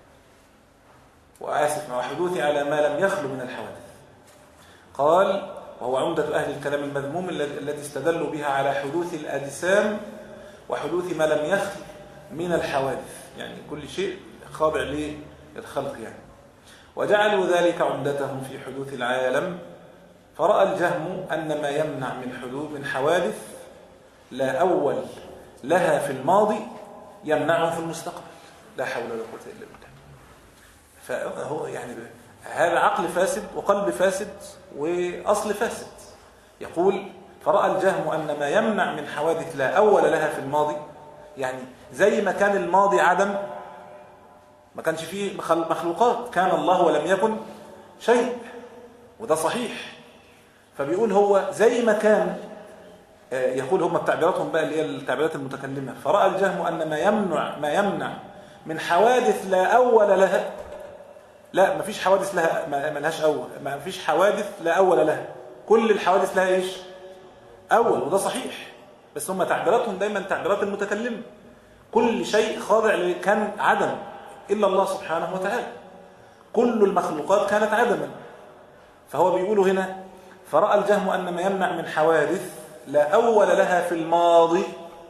S2: وآسف وحدوث على ما لم يخل من الحوادث. قال وهو عمدة أهل الكلام المذموم التي استدلوا بها على حدوث الأجسام وحدوث ما لم يخل من الحوادث، يعني كل شيء خاضع للخلق يعني. وجعلوا ذلك عمدتهم في حدوث العالم، فرأى الجهم أن ما يمنع من حدوث من حوادث لا أول لها في الماضي يمنعه في المستقبل. لا حول ولا قوة إلا بالله. فهو يعني هذا عقل فاسد وقلب فاسد وأصل فاسد. يقول فرأى الجهم أن ما يمنع من حوادث لا أول لها في الماضي، يعني زي ما كان الماضي عدم، ما كانش فيه مخلوقات، كان الله ولم يكن شيء، وده صحيح. فبيقول هو زي ما كان، يقول هم تعبيراتهم بقى اللي هي التعبيرات المتكلمة، فرأى الجهم أن ما يمنع ما يمنع من حوادث لا أول لها، لا ما فيش حوادث لها ما لهاش أول، ما فيش حوادث لا أول لها، كل الحوادث لها إيش؟ أول، وده صحيح. بس هم تعبيراتهم دايما تعبيرات المتكلمة، كل شيء خاضع كان عدم إلا الله سبحانه وتعالى، كل المخلوقات كانت عدما. فهو بيقول هنا فرأى الجهم أن ما يمنع من حوادث لا أول لها في الماضي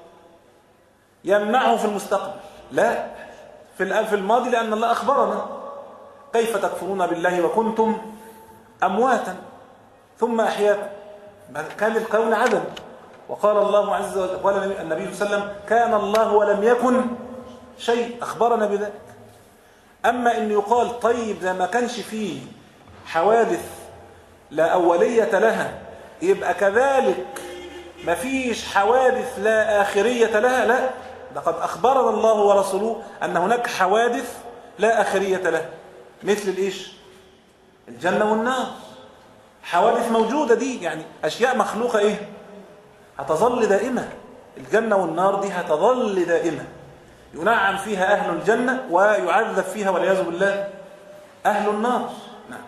S2: يمنعه في المستقبل. لا، في الماضي لأن الله أخبرنا كيف تكفرون بالله وكنتم أمواتا ثم أحياكم، كان الكون عدم، وقال الله عز وجل، قال النبي صلى الله عليه وسلم كان الله ولم يكن شيء، أخبرنا بذلك. أما إن يقال طيب ده ما كانش فيه حوادث لا أولية لها يبقى كذلك ما فيش حوادث لا آخرية لها، لا، لقد أخبرنا الله ورسوله أن هناك حوادث لا آخرية لها، مثل الإيش؟ الجنة والنار، حوادث موجودة دي، يعني أشياء مخلوقة إيه؟ هتظل دائمة. الجنة والنار دي هتظل دائمة، ينعم فيها أهل الجنة ويعذب فيها والعياذ بالله أهل النار. نعم.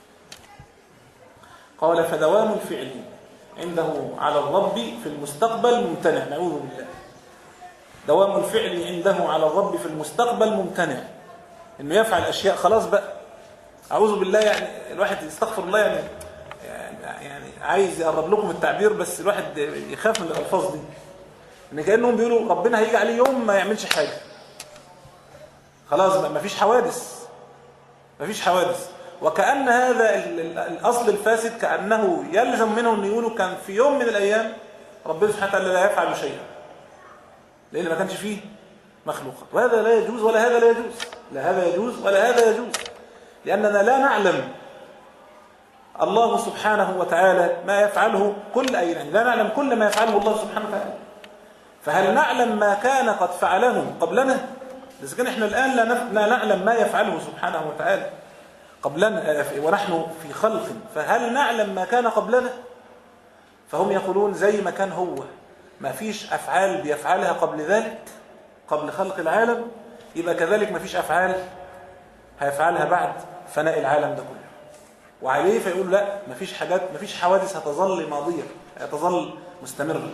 S2: قال فدوام الفعل عنده على الرب في المستقبل ممتنع، نعوذ بالله. دوام الفعل عنده على الرب في المستقبل ممتنع، إنه يفعل أشياء خلاص بقى، أعوذ بالله. يعني الواحد يستغفر الله، يعني يعني عايز يقرب لكم التعبير، بس الواحد يخاف من الألفاظ دي، إن كأنهم بيقولوا ربنا هيجي عليه يوم ما يعملش حاجة، خلاص ما فيش حوادث، ما فيش حوادث. وكأن هذا الأصل الفاسد كأنه يلزم منه أن يقولوا كان في يوم من الأيام ربنا سبحانه وتعالى لا يفعل شيئا، لأن ما كانش فيه مخلوقات، وهذا لا يجوز ولا هذا لا يجوز، لا هذا يجوز ولا هذا يجوز، لأننا لا نعلم الله سبحانه وتعالى ما يفعله كل أي يعني لا نعلم كل ما يفعله الله سبحانه وتعالى. فهل نعلم ما كان قد فعله قبلنا؟ إذا كان إحنا الآن لا نعلم ما يفعله سبحانه وتعالى قبلنا ونحن في خلق، فهل نعلم ما كان قبلنا؟ فهم يقولون زي ما كان هو ما فيش أفعال بيفعلها قبل ذلك قبل خلق العالم، يبقى كذلك ما فيش أفعال هيفعلها بعد فناء العالم ده كله. وعليه فيقول لا، ما فيش حاجات، ما فيش حوادث هتظل ماضية، هتظل مستمرة.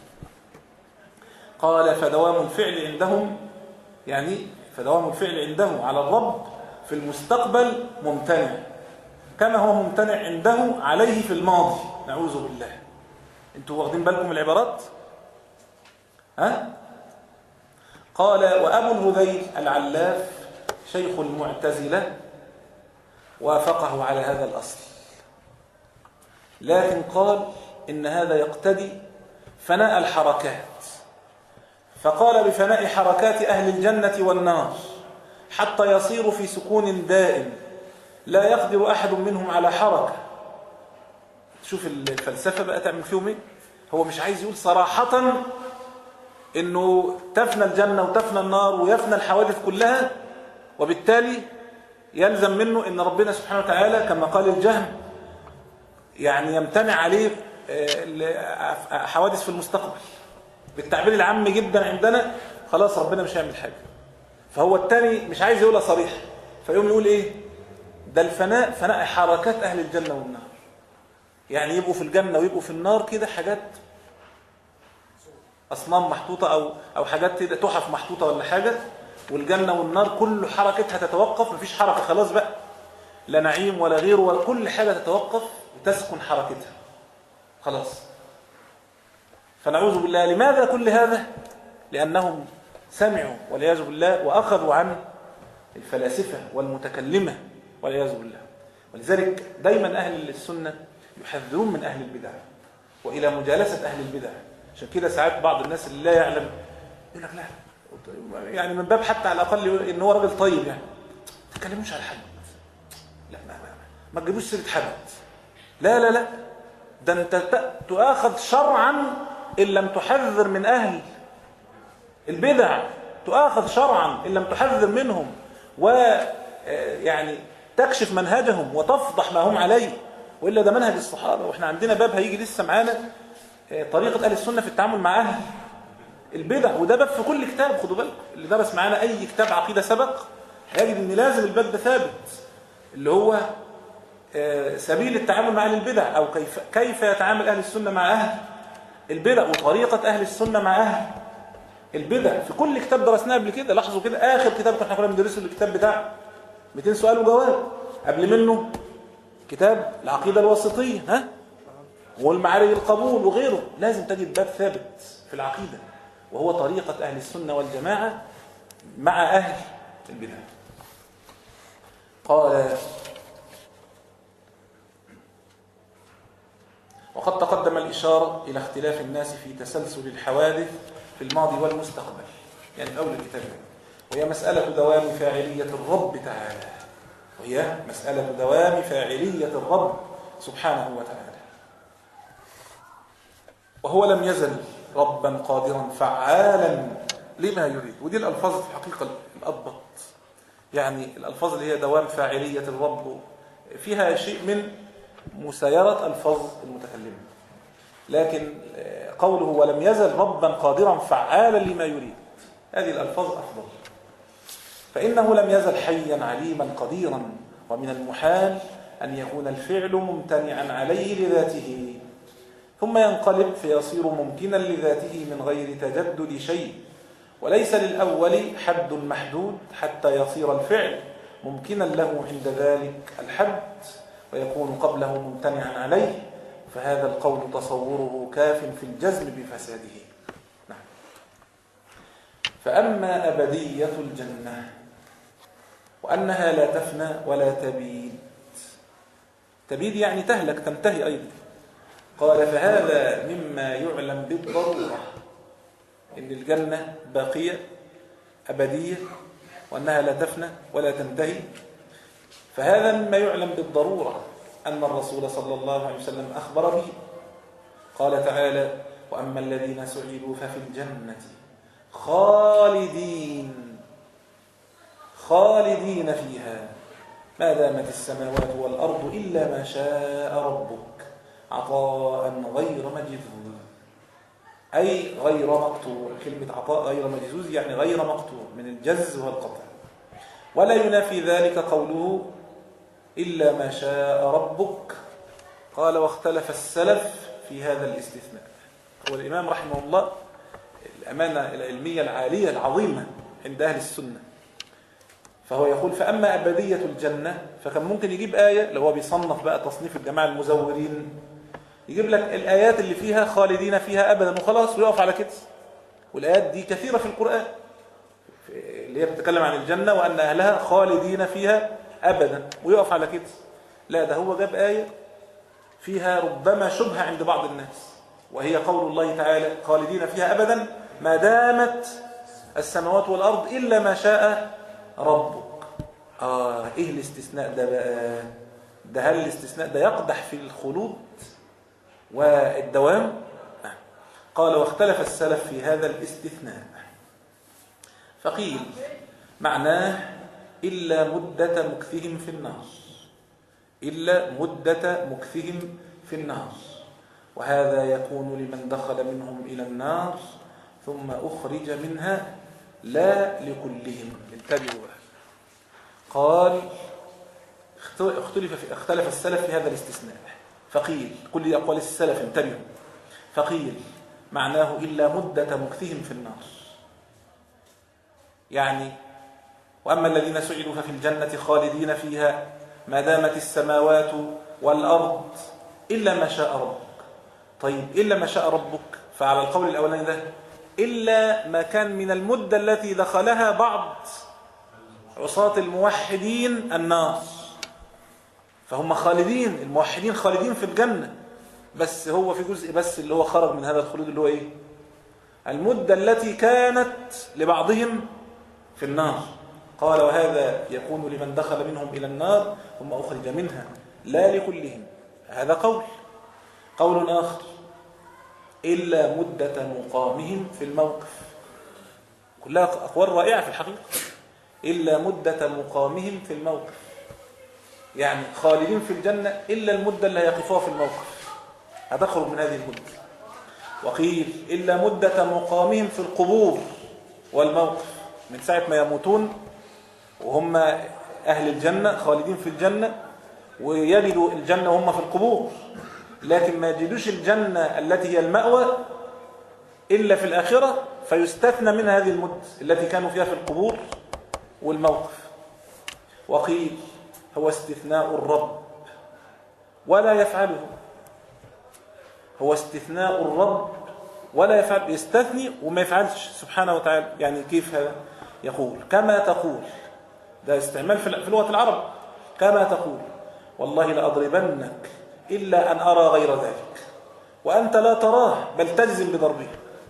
S2: قال فدوام الفعل عندهم، يعني فدوام الفعل عنده على الرب في المستقبل ممتنع كما هو ممتنع عنده عليه في الماضي، نعوذ بالله. انتوا واخدين بالكم العبارات؟ ها؟ قال وأبو الهذيل العلاف شيخ المعتزلة وافقه على هذا الأصل، لكن قال إن هذا يقتضي فناء الحركات، فقال بفناء حركات أهل الجنة والنار حتى يصير في سكون دائم لا يقدر أحد منهم على حركة. شوف الفلسفة بقى تعمل فيهم ايه. هو مش عايز يقول صراحة إنه تفنى الجنة وتفنى النار ويفنى الحوادث كلها، وبالتالي يلزم منه إن ربنا سبحانه وتعالى كما قال الجهم يعني يمتنع عليه حوادث في المستقبل. بالتعبير العام جدا عندنا خلاص ربنا مش هيعمل حاجة. فهو التاني مش عايز يقولها صريح، فيقوم يقول ايه؟ ده الفناء فناء حركات أهل الجنة والنار، يعني يبقوا في الجنة ويبقوا في النار كده حاجات أصنام محطوطة أو أو حاجات كده تحف محطوطة ولا حاجة، والجنة والنار كل حركتها تتوقف، مفيش حركة خلاص بقى، لا نعيم ولا غيره، وكل حاجة تتوقف وتسكن حركتها خلاص. فنعوذ بالله. لماذا كل هذا؟ لأنهم سمعوا والعياذ بالله وأخذوا عن الفلاسفة والمتكلمة والعياذ بالله. ولذلك دايما أهل السنة يحذرون من أهل البدع وإلى مجالسة أهل البدع. عشان كده ساعات بعض الناس اللي لا يعلم يقول لك لا، يعني من باب حتى على الأقل إن هو راجل طيب، يعني ما تتكلموش على حد، لا ما, ما, ما تجيبوش سيرة حد، لا لا لا، ده أنت تؤاخذ شرعا إن لم تحذر من أهل البدع، تؤاخذ شرعا إن لم تحذر منهم ويعني تكشف منهجهم وتفضح ما هم عليه، وإلا ده منهج الصحابة. وإحنا عندنا باب هيجي لسه معانا طريقة أهل السنة في التعامل مع أهل البدع، وده باب في كل كتاب. خدوا بالكم اللي درس معانا أي كتاب عقيدة سبق هيجد إن لازم الباب ده ثابت، اللي هو سبيل التعامل مع أهل البدع، أو كيف كيف يتعامل أهل السنة مع أهل البدع، وطريقة أهل السنة مع أهل البدع. في كل كتاب درسناه قبل كده. لاحظوا كده آخر كتاب احنا كنا بندرسه الكتاب بتاع مئتين سؤال وجواب، قبل منه كتاب العقيدة الواسطية ها والمعارج القبول وغيره. لازم تجد باب ثابت في العقيدة، وهو طريقة أهل السنة والجماعة مع أهل البدع. قال وقد تقدم الإشارة إلى اختلاف الناس في تسلسل الحوادث في الماضي والمستقبل، يعني في أول الكتاب، وهي مسألة دوام فاعلية الرب تعالى، وهي مسألة دوام فاعلية الرب سبحانه وتعالى. وهو لم يزل ربا قادرا فعالا لما يريد. ودي الألفاظ في الحقيقة الأضبط، يعني الألفاظ اللي هي دوام فاعلية الرب فيها شيء من مسايرة ألفاظ المتكلم، لكن قوله ولم يزل ربا قادرا فعالا لما يريد هذه الألفاظ أفضل، فإنه لم يزل حيا عليما قديرا، ومن المحال أن يكون الفعل ممتنعا عليه لذاته ثم ينقلب فيصير ممكنا لذاته من غير تجدد شيء، وليس للأول حد محدود حتى يصير الفعل ممكنا له عند ذلك الحد ويكون قبله ممتنعا عليه، فهذا القول تصوره كاف في الجزم بفساده. نعم. فأما أبدية الجنة وأنها لا تفنى ولا تبيد، تبيد يعني تهلك تنتهي أيضا، قال فهذا مما يعلم بالضرورة، إن الجنة باقية أبدية وأنها لا تفنى ولا تنتهي، فهذا مما يعلم بالضرورة أن الرسول صلى الله عليه وسلم أخبر به. قال تعالى: وأما الذين سعدوا ففي الجنة خالدين خالدين فيها ما دامت السماوات والأرض إلا ما شاء ربك عطاء غير مجذوذ، أي غير مقطوع. كلمة عطاء غير مجذوذ يعني غير مقطوع من الجز والقطع. ولا ينافي ذلك قوله إلا ما شاء ربك. قال: واختلف السلف في هذا الاستثناء. والإمام رحمه الله الأمانة العلمية العالية العظيمة عند أهل السنة، فهو يقول: فأما أبدية الجنة، فكان ممكن يجيب آية لو هو بيصنف بقى تصنيف الجماعة المزورين، يجيب لك الآيات اللي فيها خالدين فيها أبدا وخلاص ويقف على كده. والآيات دي كثيرة في القرآن اللي هي بتتكلم عن الجنة وأن أهلها خالدين فيها أبدا ويقف على كده. لا، ده هو جاب آية فيها ربما شبهة عند بعض الناس، وهي قول الله تعالى: خالدين فيها أبدا ما دامت السماوات والأرض إلا ما شاء ربك. آه إيه الاستثناء ده بقى؟ ده هل الاستثناء ده يقدح في الخلود والدوام؟ قال: واختلف السلف في هذا الاستثناء، فقيل معناه إلا مدة مكثهم في النار، إلا مدة مكثهم في النار، وهذا يكون لمن دخل منهم إلى النار ثم أخرج منها لا لكلهم. انتبهوا. قال: اختلف في اختلف السلف في هذا الاستثناء، فقيل كل أقوال السلف انتبهوا، فقيل معناه إلا مدة مكثهم في النار، يعني وأما الذين سعدوا ففي الجنة خالدين فيها ما دامت السماوات والأرض إلا ما شاء ربك. طيب إلا ما شاء ربك، فعلى القول الأولاني ده إلا ما كان من المدة التي دخلها بعض عصاة الموحدين النار، فهم خالدين، الموحدين خالدين في الجنة، بس هو في جزء بس اللي هو خرج من هذا الخلود اللي هو إيه؟ المدة التي كانت لبعضهم في النار. قال: وهذا يكون لمن دخل منهم إلى النار ثم أخرج منها لا لكلهم. هذا قول. قول آخر: إلا مدة مقامهم في الموقف. كلها أقوال رائعة في الحقيقة. إلا مدة مقامهم في الموقف، يعني خالدين في الجنة إلا المدة اللي هيقفوها في الموقف، هتخرج من هذه المدة. وقيل إلا مدة مقامهم في القبور والموقف، من ساعة ما يموتون وهم أهل الجنة خالدين في الجنة ويجدوا الجنة وهم في القبور، لكن ما يجدوش الجنة التي هي المأوى إلا في الآخرة، فيستثنى من هذه المدة التي كانوا فيها في القبور والموقف. وقيل هو استثناء الرب ولا يفعله، هو استثناء الرب ولا يفعل، يستثني وما يفعلش سبحانه وتعالى. يعني كيف هذا؟ يقول كما تقول، ده استعمال في لغة العرب، كما تقول: والله لأضربنك إلا أن أرى غير ذلك، وأنت لا تراه بل تجزم بضربه.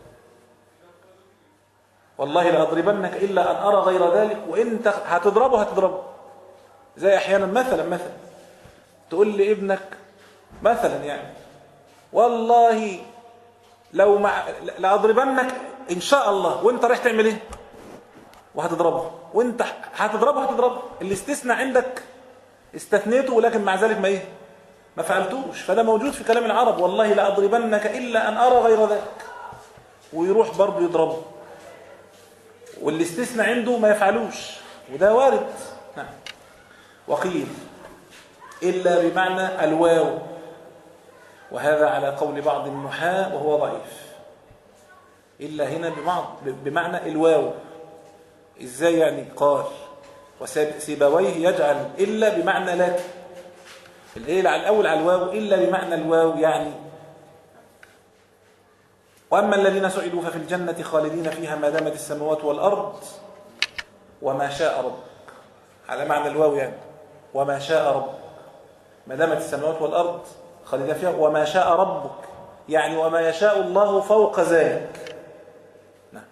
S2: والله لأضربنك إلا أن أرى غير ذلك، وإنت هتضربه هتضربه. زي أحيانا مثلا مثلا تقول لابنك مثلا يعني: والله لو مع لأضربنك إن شاء الله، وإنت رايح تعمل إيه؟ وهتضربه، وإنت هتضربه هتضربه. الاستثناء عندك استثنيته ولكن مع ذلك ما إيه؟ ما فعلتوش. فده موجود في كلام العرب: والله لأضربنك إلا أن أرى غير ذلك، ويروح برضه يضربه، والاستثناء عنده ما يفعلوش، وده وارد. نعم. وقيل إلا بمعنى الواو، وهذا على قول بعض النحاة وهو ضعيف. إلا هنا بمعنى الواو. إزاي يعني؟ قال: وسيبويه يجعل إلا بمعنى لكن. الإيه على الأول على الواو، إلا بمعنى الواو، يعني وأما الذين سعدوا ففي الجنة خالدين فيها ما دامت السماوات والأرض وما شاء ربك، على معنى الواو يعني وما شاء ربك، ما دامت السماوات والأرض خالدين فيها وما شاء ربك، يعني وما يشاء الله فوق ذلك. نعم.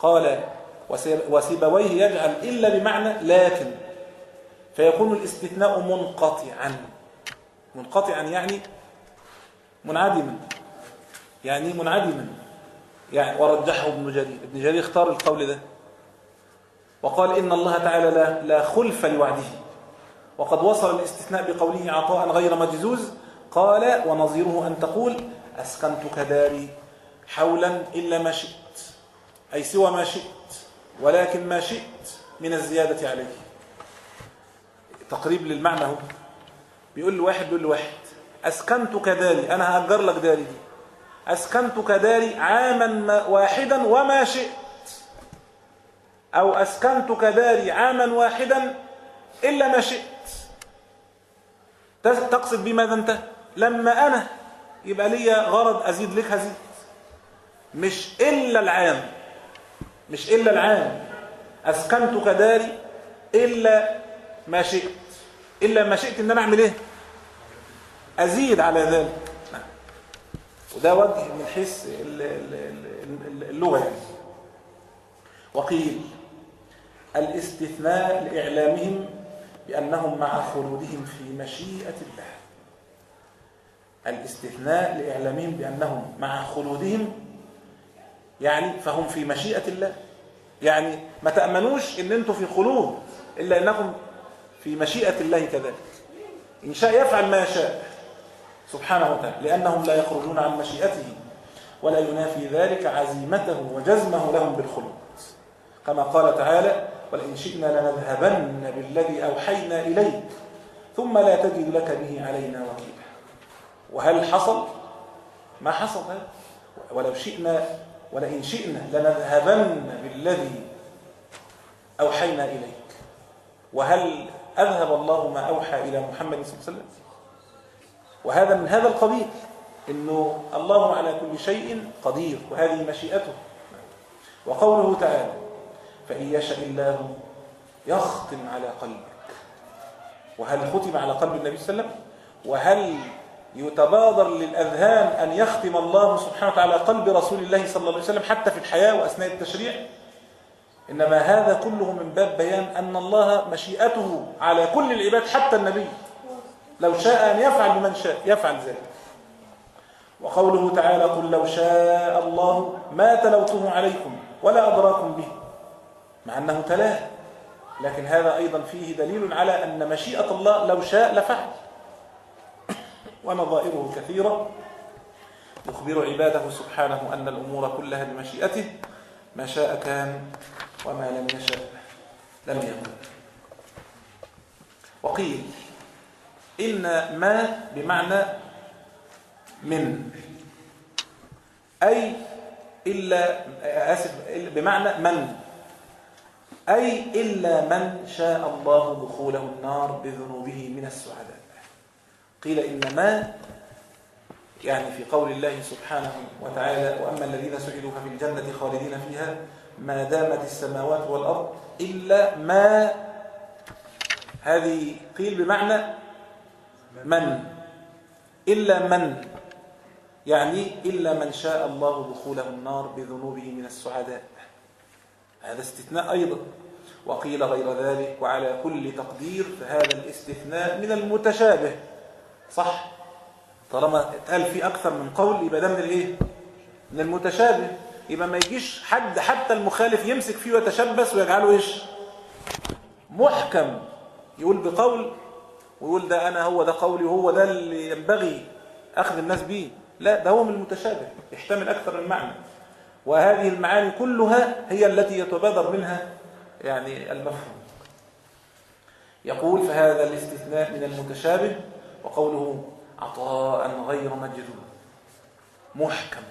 S2: قال وسيبويه يجعل إلا بمعنى لكن، فيكون الاستثناء منقطعا. منقطعا يعني منعدما، يعني منعدما يعني. ورجحه ابن جرير، ابن جرير اختار القول ده وقال إن الله تعالى لا, لا خلف لوعده، وقد وصل الاستثناء بقوله عطاء غير مجزوز. قال ونظيره أن تقول أسكنتك داري حولا إلا ما شئت، أي سوى ما شئت ولكن ما شئت من الزيادة عليه. تقريب للمعنى هو بيقول لواحد بيقول لواحد أسكنتك داري، أنا هأجر لك داري دي، أسكنتك داري عاما واحدا وما شئت، أو أسكنتك داري عاما واحدا إلا ما شئت. تقصد بماذا أنت؟ لما أنا يبقى لي غرض أزيد لك هزيد، مش إلا العام، مش إلا العام. أسكنتك داري إلا ما شئت، إلا ما شئت إن أنا أعمل إيه؟ أزيد على ذلك. وده وجه من حيث اللغة يعني. وقيل الاستثناء لإعلامهم بأنهم مع خلودهم في مشيئة الله. الاستثناء لإعلامهم بأنهم مع خلودهم يعني فهم في مشيئة الله، يعني ما تأمنوش إن أنتم في خلود إلا أنكم في مشيئة الله كذلك. إن شاء يفعل ما يشاء سبحانه وتعالى، لأنهم لا يخرجون عن مشيئته ولا ينافي ذلك عزيمته وجزمه لهم بالخلود، كما قال تعالى ولئن شئنا لنذهبن بالذي أوحينا إليك ثم لا تجد لك به علينا وكيلا. وهل حصل؟ ما حصل هذا. ولو شئنا ولئن شئنا لنذهبن بالذي أوحينا إليك. وهل أذهب الله ما أوحى إلى محمد صلى الله عليه وسلم؟ وهذا من هذا القبيل، إنه الله على كل شيء قدير وهذه مشيئته. وقوله تعالى فإن يشاء الله يختم على قلبك. وهل ختم على قلب النبي صلى الله عليه وسلم؟ وهل يتبادر للأذهان أن يختم الله سبحانه وتعالى قلب رسول الله صلى الله عليه وسلم حتى في الحياة وأثناء التشريع؟ إنما هذا كله من باب بيان أن الله مشيئته على كل العباد حتى النبي، لو شاء أن يفعل بمن شاء يفعل ذلك. وقوله تعالى قل لو شاء الله ما تلوته عليكم ولا أدراكم به، مع أنه تلاه، لكن هذا أيضا فيه دليل على أن مشيئة الله لو شاء لفعل. ونظائره كثيرة يخبر عباده سبحانه أن الأمور كلها بمشيئته، ما شاء كان وما لم يشاء لم يكن. وقيل إن ما بمعنى من، أي إلا آسف بمعنى من، أي إلا من شاء الله دخوله النار بذنوبه من السعداء. قيل إن ما يعني في قول الله سبحانه وتعالى وأما الذين سعدوا ففي الجنة خالدين فيها ما دامت السماوات والأرض إلا ما، هذه قيل بمعنى من، إلا من يعني إلا من شاء الله دخوله النار بذنوبه من السعداء. هذا استثناء أيضا. وقيل غير ذلك وعلى كل تقدير، فهذا الاستثناء من المتشابه. صح، طالما اتقال فيه أكثر من قول يبقى ده من الإيه؟ من المتشابه. يبقى ما يجيش حد حتى المخالف يمسك فيه ويتشبث ويجعله إيش؟ محكم، يقول بقول ويقول ده أنا هو ده قولي وهو ده اللي ينبغي أخذ الناس به. لا، ده هو من المتشابه، يحتمل أكثر من معنى، وهذه المعاني كلها هي التي يتبادر منها يعني المفهوم. يقول فهذا الاستثناء من المتشابه. وقوله عطاء غير مجذوذ محكم.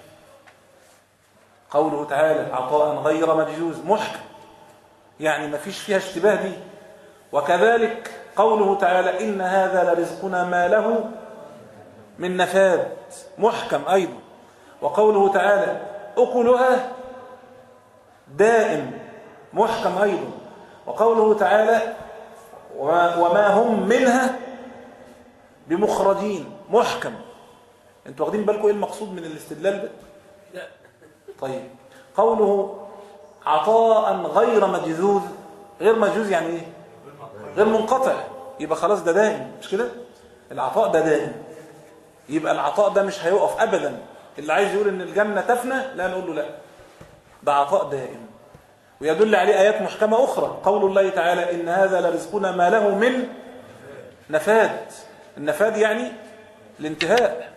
S2: قوله تعالى عطاء غير مجذوذ محكم، يعني ما فيش فيها اشتباه دي. وكذلك قوله تعالى إن هذا لرزقنا ما له من نفاد محكم أيضا. وقوله تعالى أكلها دائم محكم أيضا. وقوله تعالى وما هم منها بمخرجين محكم. انتوا واخدين بالكم ايه المقصود من الاستدلال ده؟ لا. طيب قوله عطاء غير مجذوذ. غير مجذوذ يعني ايه؟ غير منقطع. يبقى خلاص ده دائم، مش كده؟ العطاء ده دائم، يبقى العطاء ده مش هيقف ابدا. اللي عايز يقول ان الجنه تفنى، لا نقول له لا، ده عطاء دائم. ويدل عليه ايات محكمه اخرى، قول الله تعالى ان هذا لرزقنا ما له من نفاد. النفاد يعني الانتهاء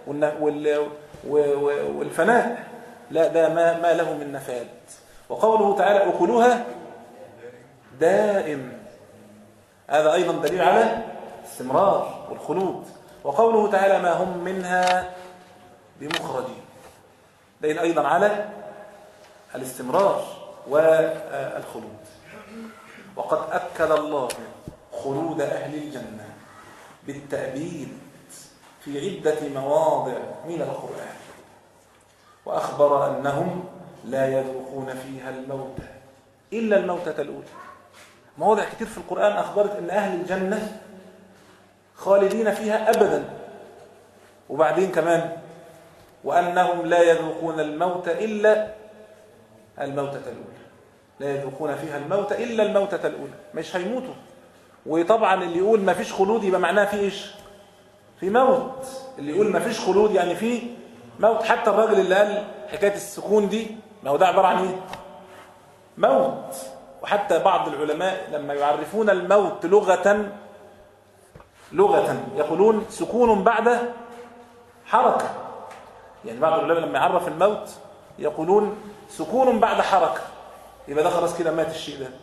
S2: والفناء، لا ده ما ما له من نفاد. وقوله تعالى أكلها دائم، هذا أيضا دليل على الاستمرار والخلود. وقوله تعالى ما هم منها بمخرجين، دليل أيضا على الاستمرار والخلود. وقد أكد الله خلود أهل الجنة بالتأبيد في عدة مواضع من القرآن، وأخبر أنهم لا يذوقون فيها الموت إلا الموتة الأولى. مواضع كتير في القرآن أخبرت أن أهل الجنة خالدين فيها أبدا. وبعدين كمان وأنهم لا يذوقون الموت إلا الموتة الأولى، لا يذوقون فيها الموت إلا الموتة الأولى، مش هيموتوا. وطبعا اللي يقول ما فيش خلود يبقى معناه في إيش؟ في موت. اللي يقول ما فيش خلود يعني في موت. حتى الراجل اللي قال حكاية السكون دي، ما هو ده عبارة عن إيه؟ موت. وحتى بعض العلماء لما يعرفون الموت لغة لغة يقولون سكون بعد حركة. يعني بعض العلماء لما يعرف الموت يقولون سكون بعد حركة، يبقى ده خلاص كده مات الشيء ده.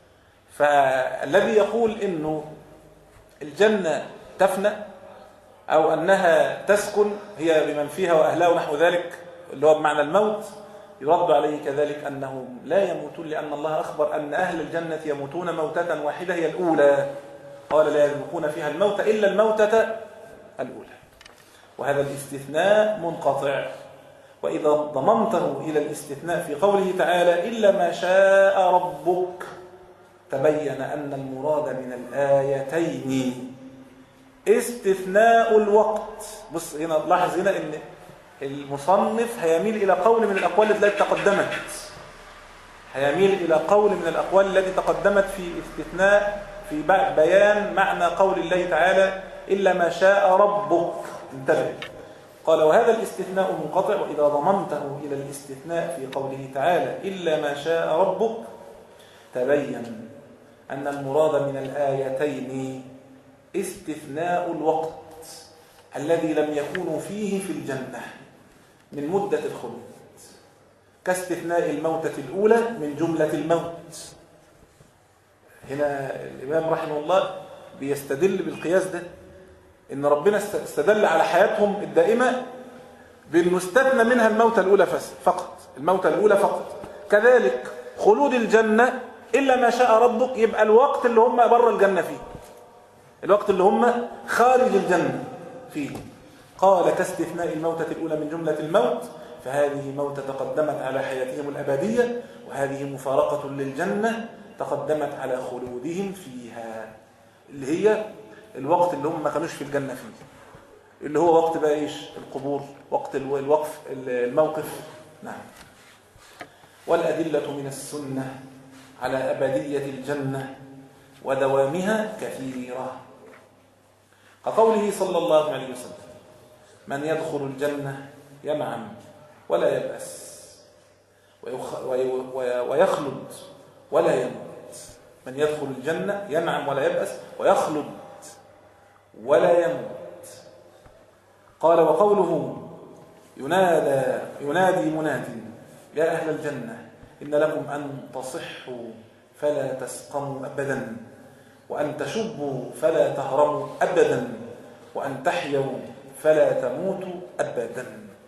S2: فالذي يقول إنه الجنة تفنى أو أنها تسكن هي بمن فيها وأهلها ونحو ذلك، اللي هو بمعنى الموت، يرد عليه كذلك أنهم لا يموتون، لأن الله أخبر أن أهل الجنة يموتون موتة واحدة هي الأولى، قال لا يذوقون فيها الموت إلا الموتة الأولى. وهذا الاستثناء منقطع. وإذا ضممته إلى الاستثناء في قوله تعالى إلا ما شاء ربك، تبين أن المراد من الآيتين استثناء الوقت. بص هنا لاحظ هنا ان المصنف هيميل الى قول من الاقوال التي تقدمت، هيميل الى قول من الاقوال التي تقدمت في استثناء في بيان معنى قول الله تعالى الا ما شاء ربك. انتبه، قال وهذا الاستثناء منقطع. واذا ضممته الى الاستثناء في قوله تعالى الا ما شاء ربك، تبين ان المراد من الايتين استثناء الوقت الذي لم يكونوا فيه في الجنة من مدة الخلود، كاستثناء الموتة الأولى من جملة الموت. هنا الإمام رحمه الله بيستدل بالقياس ده، إن ربنا استدل على حياتهم الدائمة بأنه استثنى منها الموتة الأولى فقط، الموتة الأولى فقط. كذلك خلود الجنة إلا ما شاء ربك، يبقى الوقت اللي هم بره الجنة فيه، الوقت اللي هم خارج الجنة فيه. قال كاستثناء الموتة الأولى من جملة الموت، فهذه موتة تقدمت على حياتهم الأبدية، وهذه مفارقة للجنة تقدمت على خلودهم فيها، اللي هي الوقت اللي هم ما كانوش في الجنة فيه، اللي هو وقت بقى إيش؟ القبور، وقت الوقف الموقف. نعم. والأدلة من السنة على أبدية الجنة ودوامها كثيرة، كقوله صلى الله عليه وسلم من يدخل الجنة ينعم ولا يبأس ويخلد ولا يموت. من يدخل الجنة ينعم ولا يبأس ويخلد ولا يموت. قال وقوله ينادى ينادي مناد يا أهل الجنة إن لكم أن تصحوا فلا تسقموا أبدا، وأن تشبوا فلا تهرموا أبدا، وأن تحيوا فلا تموتوا أبدا.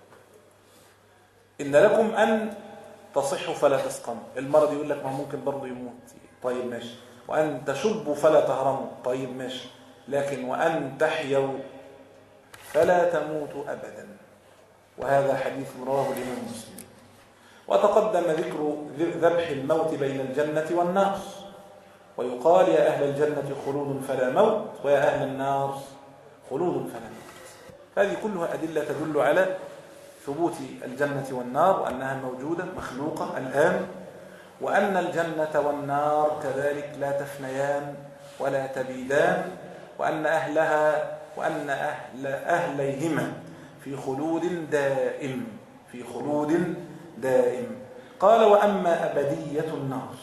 S2: إن لكم أن تصحوا فلا تسقموا، المرض يقول لك ما ممكن برضه يموت، طيب ماشي. وأن تشبوا فلا تهرموا، طيب ماشي. لكن وأن تحيوا فلا تموتوا أبدا. وهذا حديث رواه الإمام مسلم. وتقدم ذكر ذبح الموت بين الجنة والنار، ويقال يا أهل الجنة خلود فلا موت، ويا أهل النار خلود فلا موت. هذه كلها أدلة تدل على ثبوت الجنة والنار، وأنها موجودة مخلوقة الآن، وأن الجنة والنار كذلك لا تفنيان ولا تبيدان، وأن أهلها وأن أهل أهليهما في خلود دائم في خلود دائم. قال: وأما أبدية النار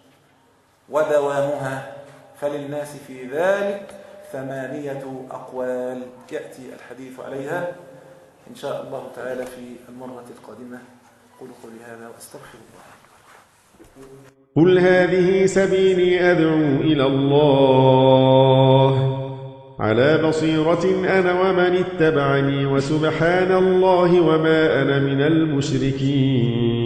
S2: ودوامها فللناس في ذلك ثمانية أقوال، يأتي الحديث عليها إن شاء الله تعالى في المرة القادمة. قل قولي هذا وأستغفر الله.
S3: قل هذه سبيلي أدعو إلى الله على بصيرة أنا ومن اتبعني، وسبحان الله وما أنا من المشركين.